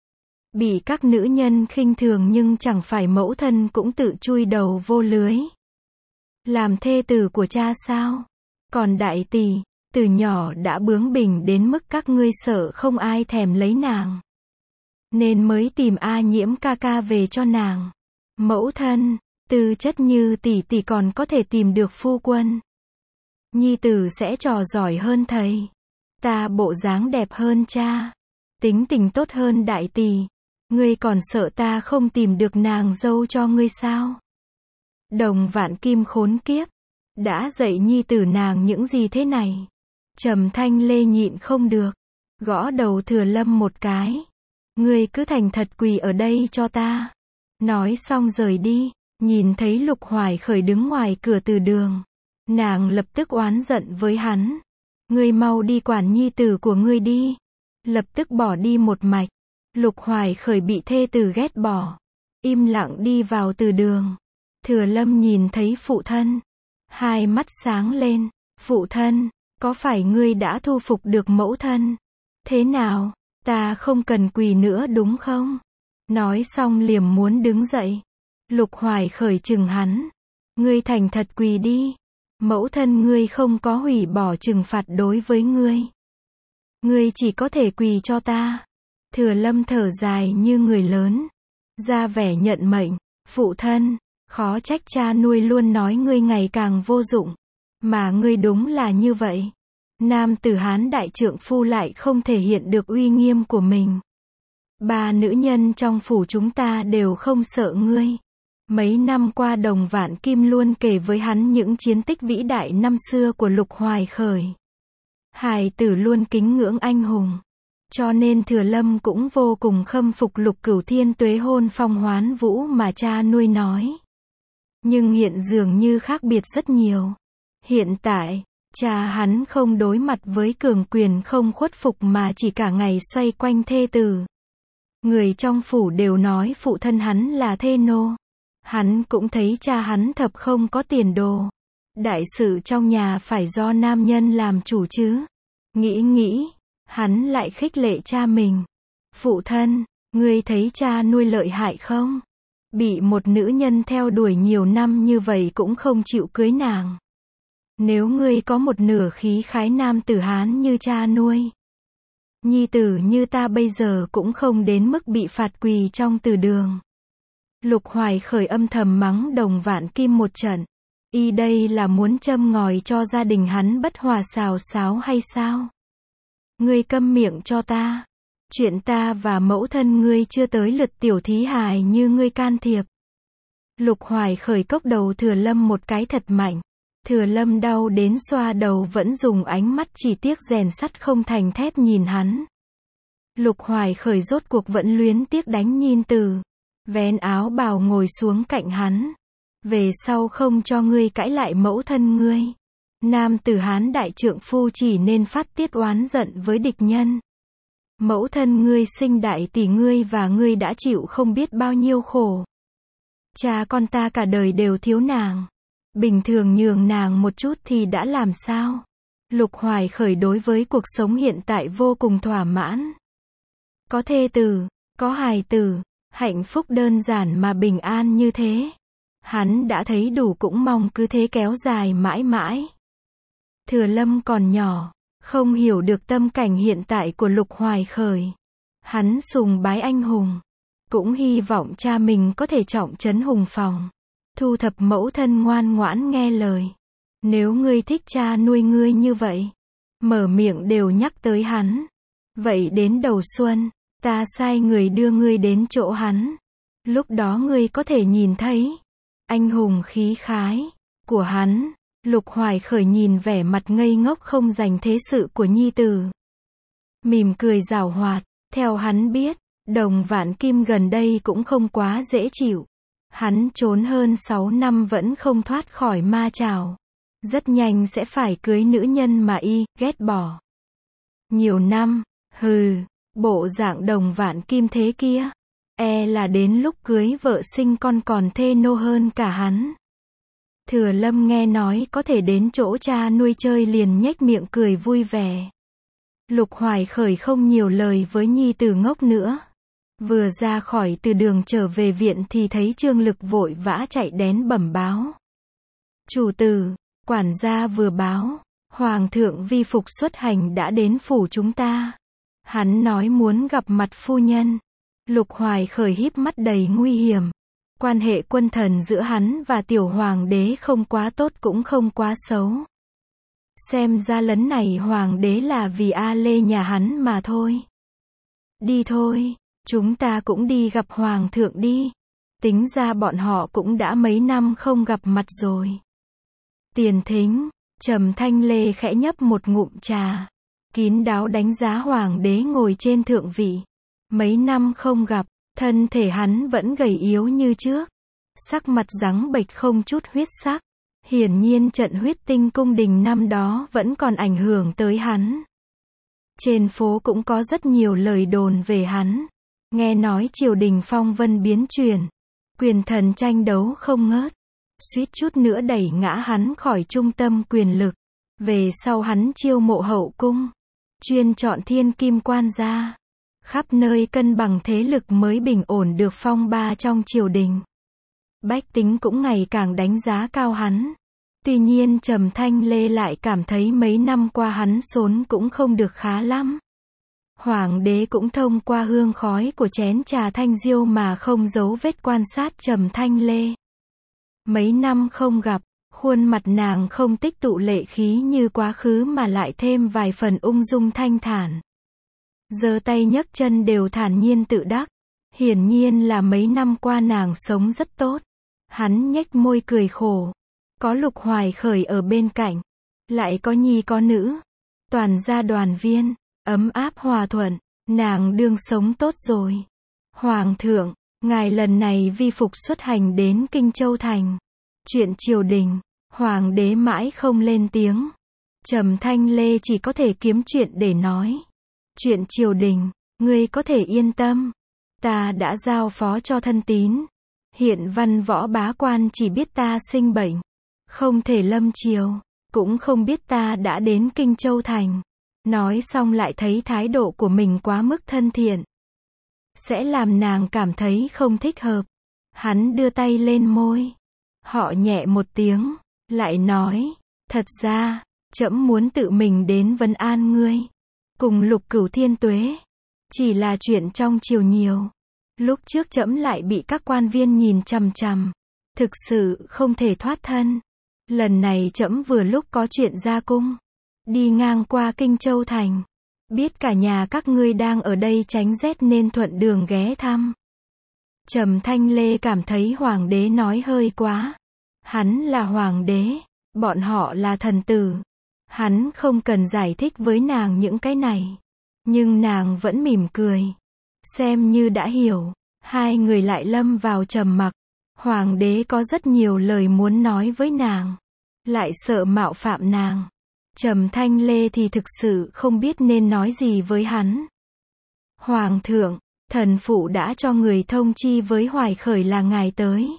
Bị các nữ nhân khinh thường nhưng chẳng phải mẫu thân cũng tự chui đầu vô lưới. Làm thê tử của cha sao? Còn đại tỷ, từ nhỏ đã bướng bỉnh đến mức các ngươi sợ không ai thèm lấy nàng. Nên mới tìm A Nhiễm ca ca về cho nàng. Mẫu thân, tư chất như tỷ tỷ còn có thể tìm được phu quân. Nhi tử sẽ trò giỏi hơn thầy. Ta bộ dáng đẹp hơn cha. Tính tình tốt hơn đại tỷ. Ngươi còn sợ ta không tìm được nàng dâu cho ngươi sao? Đồng Vạn Kim khốn kiếp. Đã dạy nhi tử nàng những gì thế này? Trầm Thanh Lê nhịn không được. Gõ đầu Thừa Lâm một cái. Ngươi cứ thành thật quỳ ở đây cho ta. Nói xong rời đi. Nhìn thấy Lục Hoài Khởi đứng ngoài cửa từ đường. Nàng lập tức oán giận với hắn. Ngươi mau đi quản nhi tử của ngươi đi. Lập tức bỏ đi một mạch. Lục Hoài Khởi bị thê tử ghét bỏ. Im lặng đi vào từ đường. Thừa Lâm nhìn thấy phụ thân. Hai mắt sáng lên. Phụ thân, có phải ngươi đã thu phục được mẫu thân? Thế nào, ta không cần quỳ nữa đúng không? Nói xong liềm muốn đứng dậy. Lục Hoài Khởi trừng hắn. Ngươi thành thật quỳ đi. Mẫu thân ngươi không có hủy bỏ trừng phạt đối với ngươi. Ngươi chỉ có thể quỳ cho ta. Thừa Lâm thở dài như người lớn. Ra vẻ nhận mệnh. Phụ thân, khó trách cha nuôi luôn nói ngươi ngày càng vô dụng. Mà ngươi đúng là như vậy. Nam tử Hán đại trượng phu lại không thể hiện được uy nghiêm của mình. Ba nữ nhân trong phủ chúng ta đều không sợ ngươi. Mấy năm qua Đồng Vạn Kim luôn kể với hắn những chiến tích vĩ đại năm xưa của Lục Hoài Khởi. Hài tử luôn kính ngưỡng anh hùng. Cho nên Thừa Lâm cũng vô cùng khâm phục Lục Cửu Thiên tuế hôn phong hoán vũ mà cha nuôi nói. Nhưng hiện dường như khác biệt rất nhiều. Hiện tại, cha hắn không đối mặt với cường quyền không khuất phục mà chỉ cả ngày xoay quanh thê tử. Người trong phủ đều nói phụ thân hắn là thê nô. Hắn cũng thấy cha hắn thập không có tiền đồ. Đại sự trong nhà phải do nam nhân làm chủ chứ. Nghĩ nghĩ, hắn lại khích lệ cha mình. Phụ thân, ngươi thấy cha nuôi lợi hại không? Bị một nữ nhân theo đuổi nhiều năm như vậy cũng không chịu cưới nàng. Nếu ngươi có một nửa khí khái nam tử Hán như cha nuôi. Nhi tử như ta bây giờ cũng không đến mức bị phạt quỳ trong từ đường. Lục Hoài Khởi âm thầm mắng Đồng Vạn Kim một trận. Y đây là muốn châm ngòi cho gia đình hắn bất hòa xào xáo hay sao? Ngươi câm miệng cho ta. Chuyện ta và mẫu thân ngươi chưa tới lượt tiểu thí hài như ngươi can thiệp. Lục Hoài Khởi cốc đầu Thừa Lâm một cái thật mạnh. Thừa Lâm đau đến xoa đầu vẫn dùng ánh mắt chỉ tiếc rèn sắt không thành thép nhìn hắn. Lục Hoài Khởi rốt cuộc vẫn luyến tiếc đánh Nhiên Từ. Vén áo bào ngồi xuống cạnh hắn. Về sau không cho ngươi cãi lại mẫu thân ngươi. Nam tử Hán đại trượng phu chỉ nên phát tiết oán giận với địch nhân. Mẫu thân ngươi sinh đại tỷ ngươi và ngươi đã chịu không biết bao nhiêu khổ. Cha con ta cả đời đều thiếu nàng. Bình thường nhường nàng một chút thì đã làm sao? Lục Hoài Khởi đối với cuộc sống hiện tại vô cùng thỏa mãn. Có thê tử, có hài tử, hạnh phúc đơn giản mà bình an như thế. Hắn đã thấy đủ cũng mong cứ thế kéo dài mãi mãi. Thừa Lâm còn nhỏ, không hiểu được tâm cảnh hiện tại của Lục Hoài Khởi. Hắn sùng bái anh hùng, cũng hy vọng cha mình có thể trọng trấn hùng phòng. Thu thập mẫu thân ngoan ngoãn nghe lời. Nếu ngươi thích cha nuôi ngươi như vậy, mở miệng đều nhắc tới hắn. Vậy đến đầu xuân, ta sai người đưa ngươi đến chỗ hắn. Lúc đó ngươi có thể nhìn thấy anh hùng khí khái của hắn. Lục Hoài Khởi nhìn vẻ mặt ngây ngốc không dành thế sự của nhi tử. Mỉm cười giảo hoạt, theo hắn biết, Đồng Vạn Kim gần đây cũng không quá dễ chịu. Hắn trốn hơn sáu năm vẫn không thoát khỏi ma trảo. Rất nhanh sẽ phải cưới nữ nhân mà y ghét bỏ. Nhiều năm, hừ, bộ dạng Đồng Vạn Kim thế kia. E là đến lúc cưới vợ sinh con còn thê nô hơn cả hắn. Thừa Lâm nghe nói có thể đến chỗ cha nuôi chơi liền nhếch miệng cười vui vẻ. Lục Hoài Khởi không nhiều lời với nhi tử ngốc nữa. Vừa ra khỏi từ đường trở về viện thì thấy Trương Lực vội vã chạy đến bẩm báo. Chủ tử, quản gia vừa báo, Hoàng thượng vi phục xuất hành đã đến phủ chúng ta. Hắn nói muốn gặp mặt phu nhân. Lục Hoài Khởi híp mắt đầy nguy hiểm. Quan hệ quân thần giữa hắn và tiểu hoàng đế không quá tốt cũng không quá xấu. Xem ra lần này hoàng đế là vì A Lê nhà hắn mà thôi. Đi thôi, chúng ta cũng đi gặp hoàng thượng đi. Tính ra bọn họ cũng đã mấy năm không gặp mặt rồi. Tiền Thính, Trầm Thanh Lê khẽ nhấp một ngụm trà. Kín đáo đánh giá hoàng đế ngồi trên thượng vị. Mấy năm không gặp, thân thể hắn vẫn gầy yếu như trước. Sắc mặt trắng bệch không chút huyết sắc. Hiển nhiên trận huyết tinh cung đình năm đó vẫn còn ảnh hưởng tới hắn. Trên phố cũng có rất nhiều lời đồn về hắn. Nghe nói triều đình phong vân biến chuyển. Quyền thần tranh đấu không ngớt. Suýt chút nữa đẩy ngã hắn khỏi trung tâm quyền lực. Về sau hắn chiêu mộ hậu cung. Chuyên chọn thiên kim quan gia. Khắp nơi cân bằng thế lực mới bình ổn được phong ba trong triều đình. Bách tính cũng ngày càng đánh giá cao hắn. Tuy nhiên Trầm Thanh Lê lại cảm thấy mấy năm qua hắn xốn cũng không được khá lắm. Hoàng đế cũng thông qua hương khói của chén trà thanh diêu mà không giấu vết quan sát Trầm Thanh Lê. Mấy năm không gặp, khuôn mặt nàng không tích tụ lệ khí như quá khứ mà lại thêm vài phần ung dung thanh thản. Giơ tay nhấc chân đều thản nhiên tự đắc. Hiển nhiên là mấy năm qua nàng sống rất tốt. Hắn nhếch môi cười khổ. Có Lục Hoài Khởi ở bên cạnh. Lại có nhi có nữ. Toàn gia đoàn viên. Ấm áp hòa thuận. Nàng đương sống tốt rồi. Hoàng thượng, ngài lần này vi phục xuất hành đến Kinh Châu Thành. Chuyện triều đình. Hoàng đế mãi không lên tiếng. Trầm Thanh Lê chỉ có thể kiếm chuyện để nói. Chuyện triều đình, ngươi có thể yên tâm. Ta đã giao phó cho thân tín. Hiện văn võ bá quan chỉ biết ta sinh bệnh. Không thể lâm triều. Cũng không biết ta đã đến Kinh Châu Thành. Nói xong lại thấy thái độ của mình quá mức thân thiện. Sẽ làm nàng cảm thấy không thích hợp. Hắn đưa tay lên môi. Họ nhẹ một tiếng. Lại nói. Thật ra, trẫm muốn tự mình đến vấn an ngươi. Cùng Lục Cửu Thiên Tuế. Chỉ là chuyện trong triều nhiều. Lúc trước trẫm lại bị các quan viên nhìn chằm chằm, thực sự không thể thoát thân. Lần này trẫm vừa lúc có chuyện ra cung, đi ngang qua Kinh Châu thành, biết cả nhà các ngươi đang ở đây tránh rét nên thuận đường ghé thăm. Trầm Thanh Lê cảm thấy hoàng đế nói hơi quá. Hắn là hoàng đế, bọn họ là thần tử. Hắn không cần giải thích với nàng những cái này. Nhưng nàng vẫn mỉm cười, xem như đã hiểu. Hai người lại lâm vào trầm mặc. Hoàng đế có rất nhiều lời muốn nói với nàng, lại sợ mạo phạm nàng. Trầm Thanh Lê thì thực sự không biết nên nói gì với hắn. Hoàng thượng, thần phụ đã cho người thông chi với Hoài Khởi là ngài tới.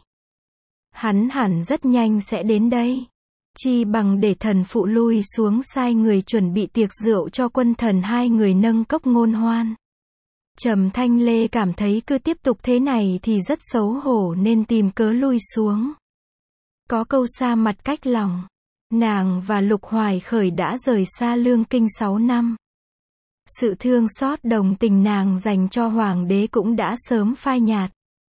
Hắn hẳn rất nhanh sẽ đến đây. Chi bằng để thần phụ lui xuống sai người chuẩn bị tiệc rượu cho quân thần hai người nâng cốc ngôn hoan. Trầm Thanh Lê cảm thấy cứ tiếp tục thế này thì rất xấu hổ nên tìm cớ lui xuống. Có câu xa mặt cách lòng. Nàng và Lục Hoài Khởi đã rời xa Lương Kinh sáu năm. Sự thương xót đồng tình nàng dành cho hoàng đế cũng đã sớm phai nhạt.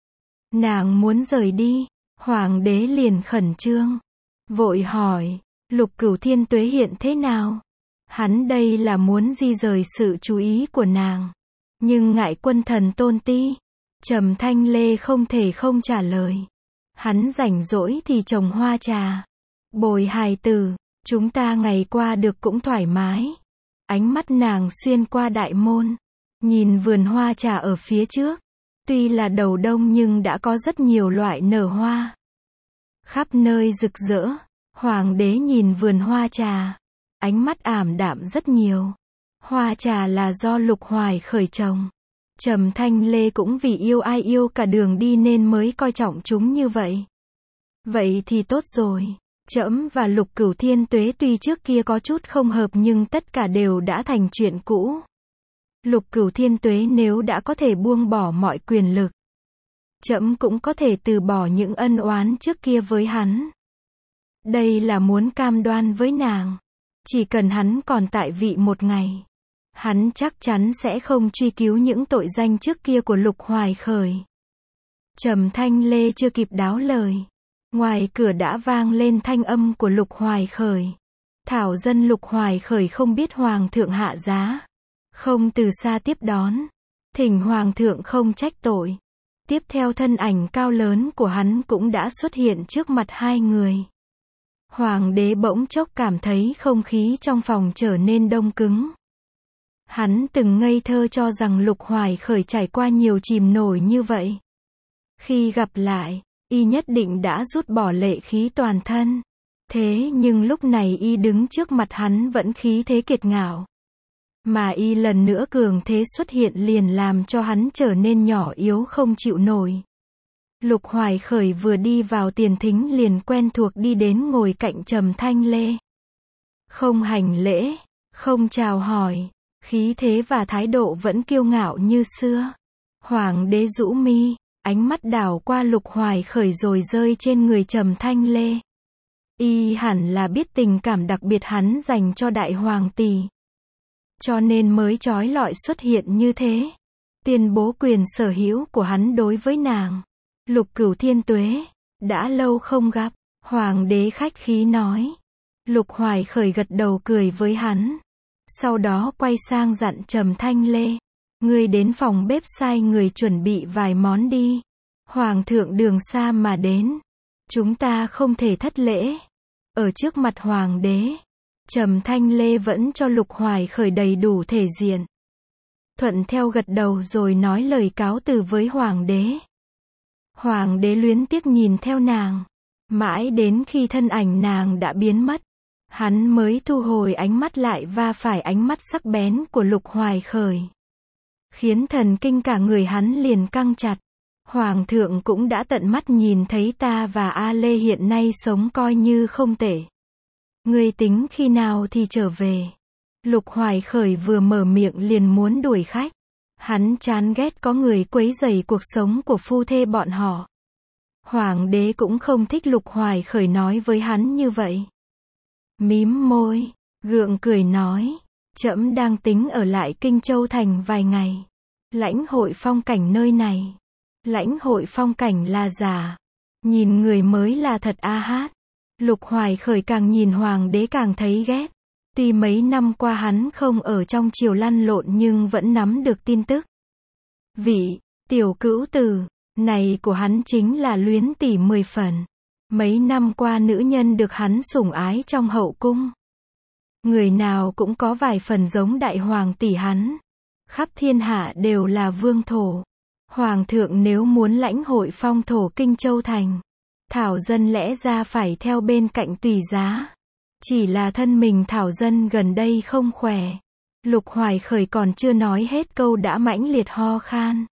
Nàng muốn rời đi, hoàng đế liền khẩn trương, vội hỏi, Lục Cửu Thiên Tuế hiện thế nào? Hắn đây là muốn di rời sự chú ý của nàng, nhưng ngại quân thần tôn ti. Trầm Thanh Lê không thể không trả lời. Hắn rảnh rỗi thì trồng hoa trà, bồi hài tử, chúng ta ngày qua được cũng thoải mái. Ánh mắt nàng xuyên qua đại môn, nhìn vườn hoa trà ở phía trước. Tuy là đầu đông nhưng đã có rất nhiều loại nở hoa, khắp nơi rực rỡ. Hoàng đế nhìn vườn hoa trà, ánh mắt ảm đạm rất nhiều. Hoa trà là do Lục Hoài Khởi trồng. Trầm Thanh Lê cũng vì yêu ai yêu cả đường đi nên mới coi trọng chúng như vậy. Vậy thì tốt rồi. Trẫm và Lục Cửu Thiên Tuế tuy trước kia có chút không hợp nhưng tất cả đều đã thành chuyện cũ. Lục Cửu Thiên Tuế nếu đã có thể buông bỏ mọi quyền lực, trẫm cũng có thể từ bỏ những ân oán trước kia với hắn. Đây là muốn cam đoan với nàng. Chỉ cần hắn còn tại vị một ngày, hắn chắc chắn sẽ không truy cứu những tội danh trước kia của Lục Hoài Khởi. Trầm Thanh Lê chưa kịp đáo lời, ngoài cửa đã vang lên thanh âm của Lục Hoài Khởi. Thảo dân Lục Hoài Khởi không biết hoàng thượng hạ giá, không từ xa tiếp đón, thỉnh hoàng thượng không trách tội. Tiếp theo thân ảnh cao lớn của hắn cũng đã xuất hiện trước mặt hai người. Hoàng đế bỗng chốc cảm thấy không khí trong phòng trở nên đông cứng. Hắn từng ngây thơ cho rằng Lục Hoài Khởi trải qua nhiều chìm nổi như vậy. Khi gặp lại, y nhất định đã rút bỏ lệ khí toàn thân. Thế nhưng lúc này y đứng trước mặt hắn vẫn khí thế kiệt ngạo. Mà y lần nữa cường thế xuất hiện liền làm cho hắn trở nên nhỏ yếu không chịu nổi. Lục Hoài Khởi vừa đi vào tiền thính liền quen thuộc đi đến ngồi cạnh Trầm Thanh Lê. Không hành lễ, không chào hỏi, khí thế và thái độ vẫn kiêu ngạo như xưa. Hoàng đế rũ mi, ánh mắt đảo qua Lục Hoài Khởi rồi rơi trên người Trầm Thanh Lê. Y hẳn là biết tình cảm đặc biệt hắn dành cho đại hoàng tỷ, cho nên mới chói lọi xuất hiện như thế, tuyên bố quyền sở hữu của hắn đối với nàng. Lục Cửu Thiên Tuế, đã lâu không gặp, hoàng đế khách khí nói. Lục Hoài Khởi gật đầu cười với hắn, sau đó quay sang dặn Trầm Thanh Lê, ngươi đến phòng bếp sai người chuẩn bị vài món đi. Hoàng thượng đường xa mà đến, chúng ta không thể thất lễ. Ở trước mặt hoàng đế, Trầm Thanh Lê vẫn cho Lục Hoài Khởi đầy đủ thể diện. Thuận theo gật đầu rồi nói lời cáo từ với hoàng đế. Hoàng đế luyến tiếc nhìn theo nàng, mãi đến khi thân ảnh nàng đã biến mất, hắn mới thu hồi ánh mắt lại va phải ánh mắt sắc bén của Lục Hoài Khởi, khiến thần kinh cả người hắn liền căng chặt. Hoàng thượng cũng đã tận mắt nhìn thấy ta và A Lê hiện nay sống coi như không tệ. Ngươi tính khi nào thì trở về? Lục Hoài Khởi vừa mở miệng liền muốn đuổi khách. Hắn chán ghét có người quấy rầy cuộc sống của phu thê bọn họ. Hoàng đế cũng không thích Lục Hoài Khởi nói với hắn như vậy. Mím môi, gượng cười nói, trẫm đang tính ở lại Kinh Châu thành vài ngày, lãnh hội phong cảnh nơi này. Lãnh hội phong cảnh là giả, nhìn người mới là thật a hát. Lục Hoài Khởi càng nhìn hoàng đế càng thấy ghét. Tuy mấy năm qua hắn không ở trong triều lăn lộn nhưng vẫn nắm được tin tức. Vị tiểu cữu tử này của hắn chính là luyến tỷ mười phần. Mấy năm qua nữ nhân được hắn sủng ái trong hậu cung, người nào cũng có vài phần giống đại hoàng tỷ hắn. Khắp thiên hạ đều là vương thổ. Hoàng thượng nếu muốn lãnh hội phong thổ Kinh Châu Thành, Thảo Dân lẽ ra phải theo bên cạnh tùy giá. Chỉ là thân mình Thảo Dân gần đây không khỏe. Lục Hoài Khởi còn chưa nói hết câu đã mãnh liệt ho khan.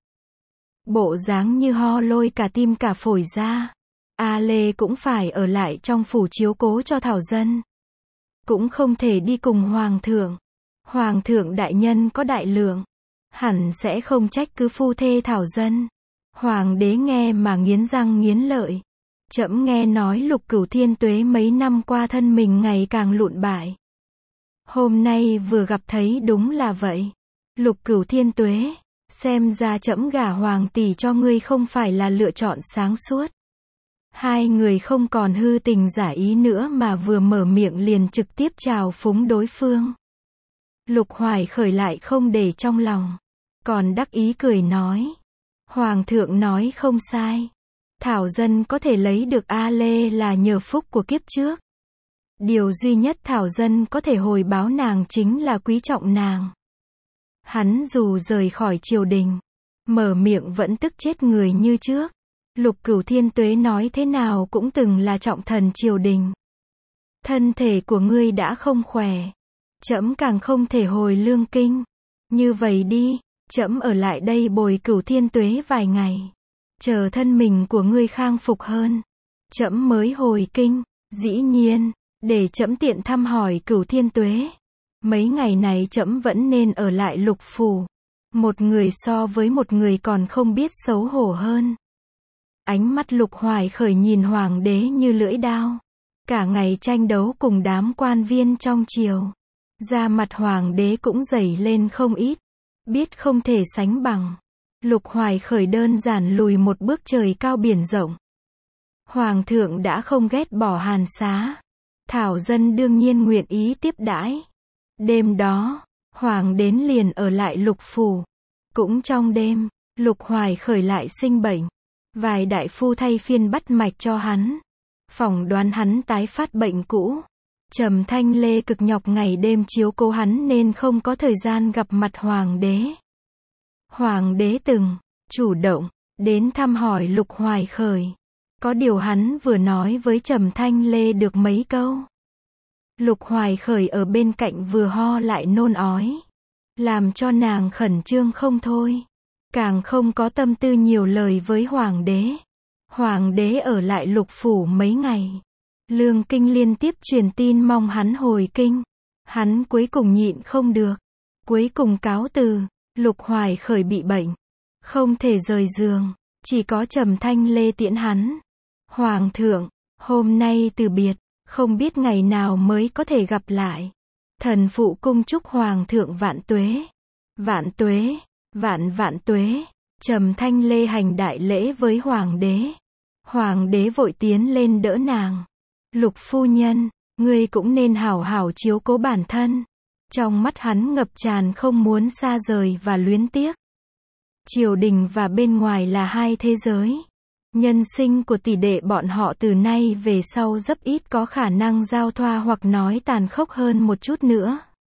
Bộ dáng như ho lôi cả tim cả phổi ra. A Lê cũng phải ở lại trong phủ chiếu cố cho Thảo Dân. Cũng không thể đi cùng Hoàng thượng. Hoàng thượng đại nhân có đại lượng, hẳn sẽ không trách cứ phu thê Thảo Dân. Hoàng đế nghe mà nghiến răng nghiến lợi. Trẫm nghe nói Lục Cửu Thiên Tuế mấy năm qua thân mình ngày càng lụn bại. Hôm nay vừa gặp thấy đúng là vậy. Lục Cửu Thiên Tuế, xem ra trẫm gả hoàng tỷ cho ngươi không phải là lựa chọn sáng suốt. Hai người không còn hư tình giả ý nữa mà vừa mở miệng liền trực tiếp chào phúng đối phương. Lục Hoài Khởi lại không để trong lòng, còn đắc ý cười nói. Hoàng thượng nói không sai. Thảo Dân có thể lấy được A Lê là nhờ phúc của kiếp trước. Điều duy nhất Thảo Dân có thể hồi báo nàng chính là quý trọng nàng. Hắn dù rời khỏi triều đình, mở miệng vẫn tức chết người như trước. Lục Cửu Thiên Tuế nói thế nào cũng từng là trọng thần triều đình. Thân thể của ngươi đã không khỏe, trẫm càng không thể hồi lương kinh. Như vậy đi, trẫm ở lại đây bồi Cửu Thiên Tuế vài ngày, chờ thân mình của ngươi khang phục hơn, trẫm mới hồi kinh. Dĩ nhiên, để trẫm tiện thăm hỏi Cửu Thiên Tuế. Mấy ngày này trẫm vẫn nên ở lại Lục phủ. Một người so với một người còn không biết xấu hổ hơn. Ánh mắt Lục Hoài Khởi nhìn hoàng đế như lưỡi đao. Cả ngày tranh đấu cùng đám quan viên trong triều. Da mặt hoàng đế cũng dày lên không ít. Biết không thể sánh bằng. Lục Hoài Khởi đơn giản lùi một bước trời cao biển rộng. Hoàng thượng đã không ghét bỏ hàn xá. Thảo Dân đương nhiên nguyện ý tiếp đãi. Đêm đó, hoàng đến liền ở lại Lục phủ. Cũng trong đêm, Lục Hoài Khởi lại sinh bệnh. Vài đại phu thay phiên bắt mạch cho hắn. Phỏng đoán hắn tái phát bệnh cũ. Trầm Thanh Lê cực nhọc ngày đêm chiếu cố hắn nên không có thời gian gặp mặt hoàng đế. Hoàng đế từng chủ động đến thăm hỏi Lục Hoài Khởi. Có điều hắn vừa nói với Trầm Thanh Lê được mấy câu. Lục Hoài Khởi ở bên cạnh vừa ho lại nôn ói, làm cho nàng khẩn trương không thôi. Càng không có tâm tư nhiều lời với hoàng đế. Hoàng đế ở lại Lục phủ mấy ngày. Lương kinh liên tiếp truyền tin mong hắn hồi kinh. Hắn cuối cùng nhịn không được. Cuối cùng cáo từ. Lục Hoài Khởi bị bệnh, không thể rời giường. Chỉ có Trầm Thanh Lê tiễn hắn. Hoàng thượng, hôm nay từ biệt, không biết ngày nào mới có thể gặp lại. Thần phụ cung chúc hoàng thượng vạn tuế. Vạn tuế. Vạn vạn tuế. Trầm Thanh Lê hành đại lễ với hoàng đế. Hoàng đế vội tiến lên đỡ nàng. Lục phu nhân, ngươi cũng nên hảo hảo chiếu cố bản thân. Trong mắt hắn ngập tràn không muốn xa rời và luyến tiếc. Triều đình và bên ngoài là hai thế giới. Nhân sinh của tỷ đệ bọn họ từ nay về sau rất ít có khả năng giao thoa hoặc nói tàn khốc hơn một chút nữa.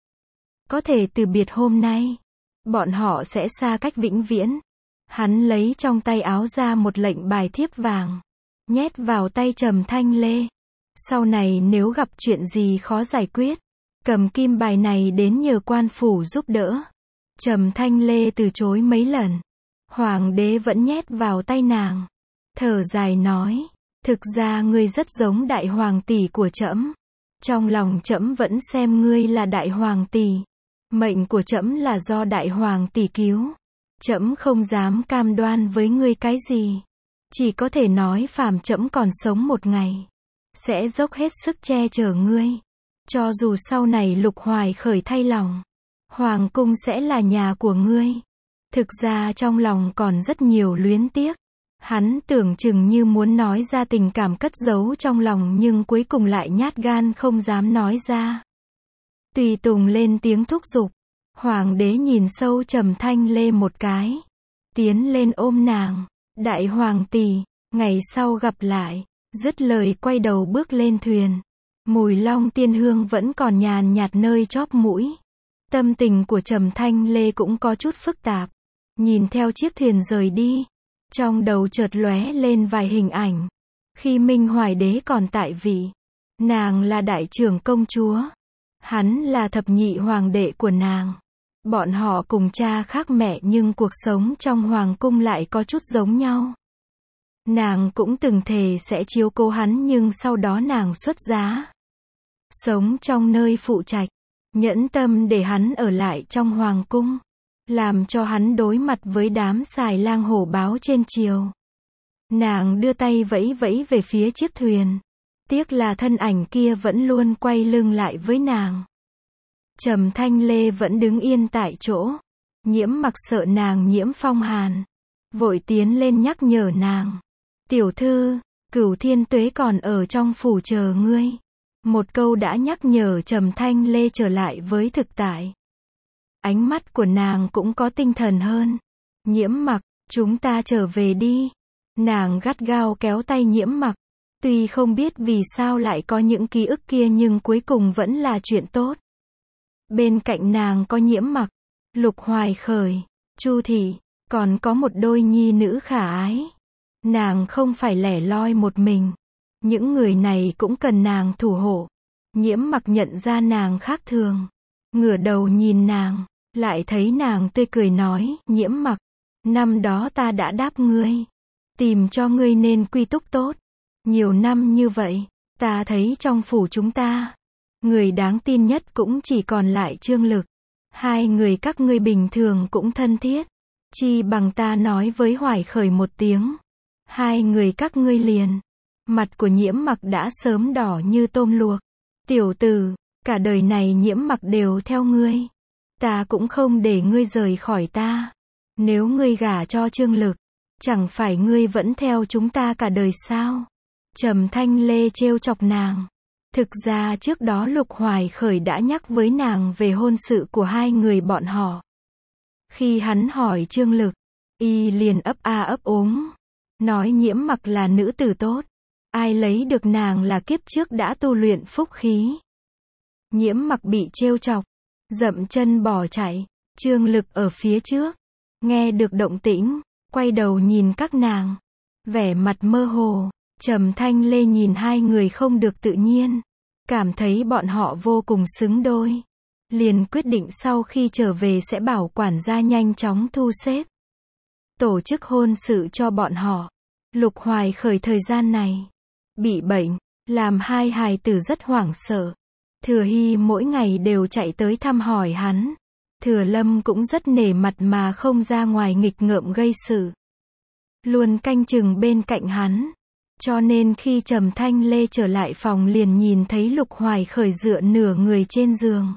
Có thể từ biệt hôm nay, bọn họ sẽ xa cách vĩnh viễn. Hắn lấy trong tay áo ra một lệnh bài thiếp vàng, nhét vào tay Trầm Thanh Lê. Sau này nếu gặp chuyện gì khó giải quyết, cầm kim bài này đến nhờ quan phủ giúp đỡ. Trầm Thanh Lê từ chối mấy lần. Hoàng đế vẫn nhét vào tay nàng. Thở dài nói, thực ra ngươi rất giống đại hoàng tỷ của trẫm. Trong lòng trẫm vẫn xem ngươi là đại hoàng tỷ. Mệnh của trẫm là do đại hoàng tỷ cứu. Trẫm không dám cam đoan với ngươi cái gì. Chỉ có thể nói phàm trẫm còn sống một ngày, sẽ dốc hết sức che chở ngươi. Cho dù sau này Lục Hoài Khởi thay lòng, hoàng cung sẽ là nhà của ngươi. Thực ra trong lòng còn rất nhiều luyến tiếc. Hắn tưởng chừng như muốn nói ra tình cảm cất giấu trong lòng nhưng cuối cùng lại nhát gan không dám nói ra. Tùy tùng lên tiếng thúc giục. Hoàng đế nhìn sâu Trầm Thanh Lê một cái. Tiến lên ôm nàng. Đại hoàng tỷ, ngày sau gặp lại. Dứt lời quay đầu bước lên thuyền. Mùi long tiên hương vẫn còn nhàn nhạt nơi chóp mũi. Tâm tình của Trầm Thanh Lê cũng có chút phức tạp. Nhìn theo chiếc thuyền rời đi. Trong đầu chợt lóe lên vài hình ảnh. Khi Minh Hoài đế còn tại vị. Nàng là đại trưởng công chúa. Hắn là thập nhị hoàng đệ của nàng. Bọn họ cùng cha khác mẹ nhưng cuộc sống trong hoàng cung lại có chút giống nhau. Nàng cũng từng thề sẽ chiếu cố hắn nhưng sau đó nàng xuất giá. Sống trong nơi phụ trạch. Nhẫn tâm để hắn ở lại trong hoàng cung. Làm cho hắn đối mặt với đám xài lang hổ báo trên triều. Nàng đưa tay vẫy vẫy về phía chiếc thuyền. Tiếc là thân ảnh kia vẫn luôn quay lưng lại với nàng. Trầm Thanh Lê vẫn đứng yên tại chỗ. Nhiễm Mặc sợ nàng nhiễm phong hàn. Vội tiến lên nhắc nhở nàng. Tiểu thư, Cửu Thiên Tuế còn ở trong phủ chờ ngươi. Một câu đã nhắc nhở Trầm Thanh Lê trở lại với thực tại. Ánh mắt của nàng cũng có tinh thần hơn. Nhiễm Mặc, chúng ta trở về đi. Nàng gắt gao kéo tay Nhiễm Mặc. Tuy không biết vì sao lại có những ký ức kia nhưng cuối cùng vẫn là chuyện tốt. Bên cạnh nàng có Nhiễm Mặc, Lục Hoài Khởi, Chu Thị, còn có một đôi nhi nữ khả ái. Nàng không phải lẻ loi một mình. Những người này cũng cần nàng thủ hộ. Nhiễm Mặc nhận ra nàng khác thường. Ngửa đầu nhìn nàng, lại thấy nàng tươi cười nói, Nhiễm Mặc, năm đó ta đã đáp ngươi. Tìm cho ngươi nên quy túc tốt. Nhiều năm như vậy, ta thấy trong phủ chúng ta, người đáng tin nhất cũng chỉ còn lại Trương Lực. Hai người các ngươi bình thường cũng thân thiết. Chi bằng ta nói với Hoài Khởi một tiếng. Hai người các ngươi liền. Mặt của Nhiễm Mặc đã sớm đỏ như tôm luộc. Tiểu tử, cả đời này Nhiễm Mặc đều theo ngươi. Ta cũng không để ngươi rời khỏi ta. Nếu ngươi gả cho Trương Lực, chẳng phải ngươi vẫn theo chúng ta cả đời sao? Trầm Thanh Lê trêu chọc nàng. Thực ra trước đó Lục Hoài Khởi đã nhắc với nàng về hôn sự của hai người bọn họ. Khi hắn hỏi Trương Lực, y liền ấp a ấp úng. Nói Nhiễm Mặc là nữ tử tốt. Ai lấy được nàng là kiếp trước đã tu luyện phúc khí. Nhiễm Mặc bị trêu chọc. Dậm chân bỏ chạy. Trương Lực ở phía trước. Nghe được động tĩnh. Quay đầu nhìn các nàng. Vẻ mặt mơ hồ. Trầm Thanh Lê nhìn hai người không được tự nhiên. Cảm thấy bọn họ vô cùng xứng đôi. Liền quyết định sau khi trở về sẽ bảo quản gia nhanh chóng thu xếp. Tổ chức hôn sự cho bọn họ. Lục Hoài Khởi thời gian này. Bị bệnh. Làm hai hài tử rất hoảng sợ. Thừa Hy mỗi ngày đều chạy tới thăm hỏi hắn. Thừa Lâm cũng rất nể mặt mà không ra ngoài nghịch ngợm gây sự. Luôn canh chừng bên cạnh hắn. Cho nên khi Trầm Thanh Lê trở lại phòng liền nhìn thấy Lục Hoài Khởi dựa nửa người trên giường.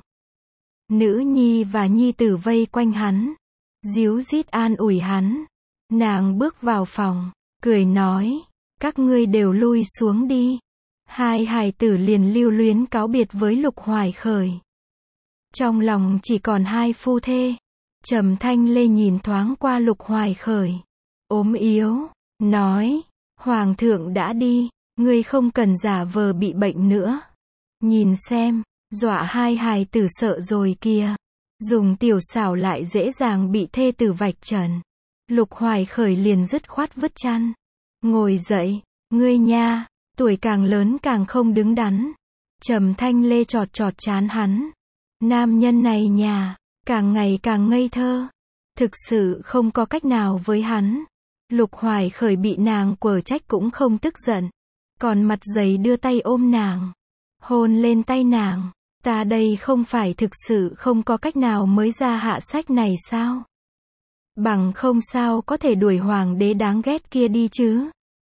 Nữ nhi và nhi tử vây quanh hắn. Díu dít an ủi hắn. Nàng bước vào phòng. Cười nói. Các ngươi đều lui xuống đi. Hai hài tử liền lưu luyến cáo biệt với Lục Hoài Khởi. Trong lòng chỉ còn hai phu thê. Trầm Thanh Lê nhìn thoáng qua Lục Hoài Khởi. Ốm yếu. Nói. Hoàng thượng đã đi. Ngươi không cần giả vờ bị bệnh nữa. Nhìn xem. Dọa hai hài tử sợ rồi kìa. Dùng tiểu xảo lại dễ dàng bị thê tử vạch trần. Lục Hoài Khởi liền dứt khoát vứt chăn. Ngồi dậy. Ngươi nha. Tuổi càng lớn càng không đứng đắn. Trầm Thanh Lê chọt chọt chán hắn. Nam nhân này nhà. Càng ngày càng ngây thơ. Thực sự không có cách nào với hắn. Lục Hoài Khởi bị nàng quở trách cũng không tức giận. Còn mặt dày đưa tay ôm nàng. Hôn lên tay nàng. Ta đây không phải thực sự không có cách nào mới ra hạ sách này sao? Bằng không sao có thể đuổi hoàng đế đáng ghét kia đi chứ?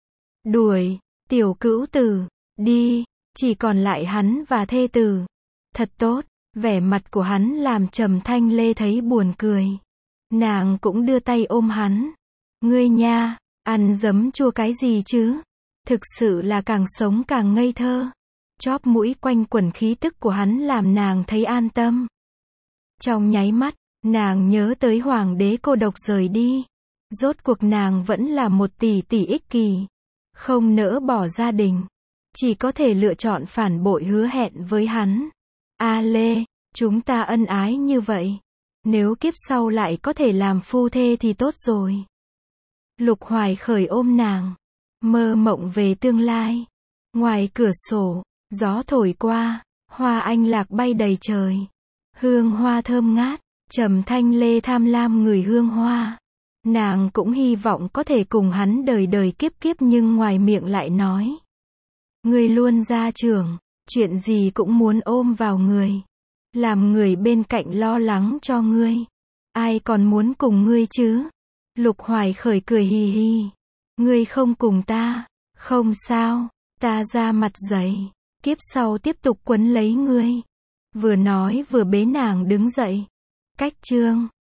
Đuổi, tiểu cữu tử, đi, chỉ còn lại hắn và thê tử. Thật tốt, vẻ mặt của hắn làm Trầm Thanh Lê thấy buồn cười. Nàng cũng đưa tay ôm hắn. Ngươi nha, Ăn giấm chua cái gì chứ? Thực sự là càng sống càng ngây thơ. Chóp mũi quanh quẩn khí tức của hắn làm nàng thấy an tâm. Trong nháy mắt, nàng nhớ tới hoàng đế cô độc rời đi. Rốt cuộc nàng vẫn là một tỷ tỷ ích kỳ. Không nỡ bỏ gia đình. Chỉ có thể lựa chọn phản bội hứa hẹn với hắn. A Lê, chúng ta ân ái như vậy. Nếu kiếp sau lại có thể làm phu thê thì tốt rồi. Lục Hoài Khởi ôm nàng. Mơ mộng về tương lai. Ngoài cửa sổ, gió thổi qua, hoa anh lạc bay đầy trời. Hương hoa thơm ngát, Trầm Thanh Lê tham lam ngửi hương hoa. Nàng cũng hy vọng có thể cùng hắn đời đời kiếp kiếp nhưng ngoài miệng lại nói. Ngươi luôn gia trưởng, chuyện gì cũng muốn ôm vào người. Làm người bên cạnh lo lắng cho ngươi. Ai còn muốn cùng ngươi chứ? Lục Hoài Khởi cười hì hì. Ngươi không cùng ta, không sao, ta ra mặt dày. Kiếp sau tiếp tục quấn lấy ngươi. Vừa nói vừa bế nàng đứng dậy. Cách chương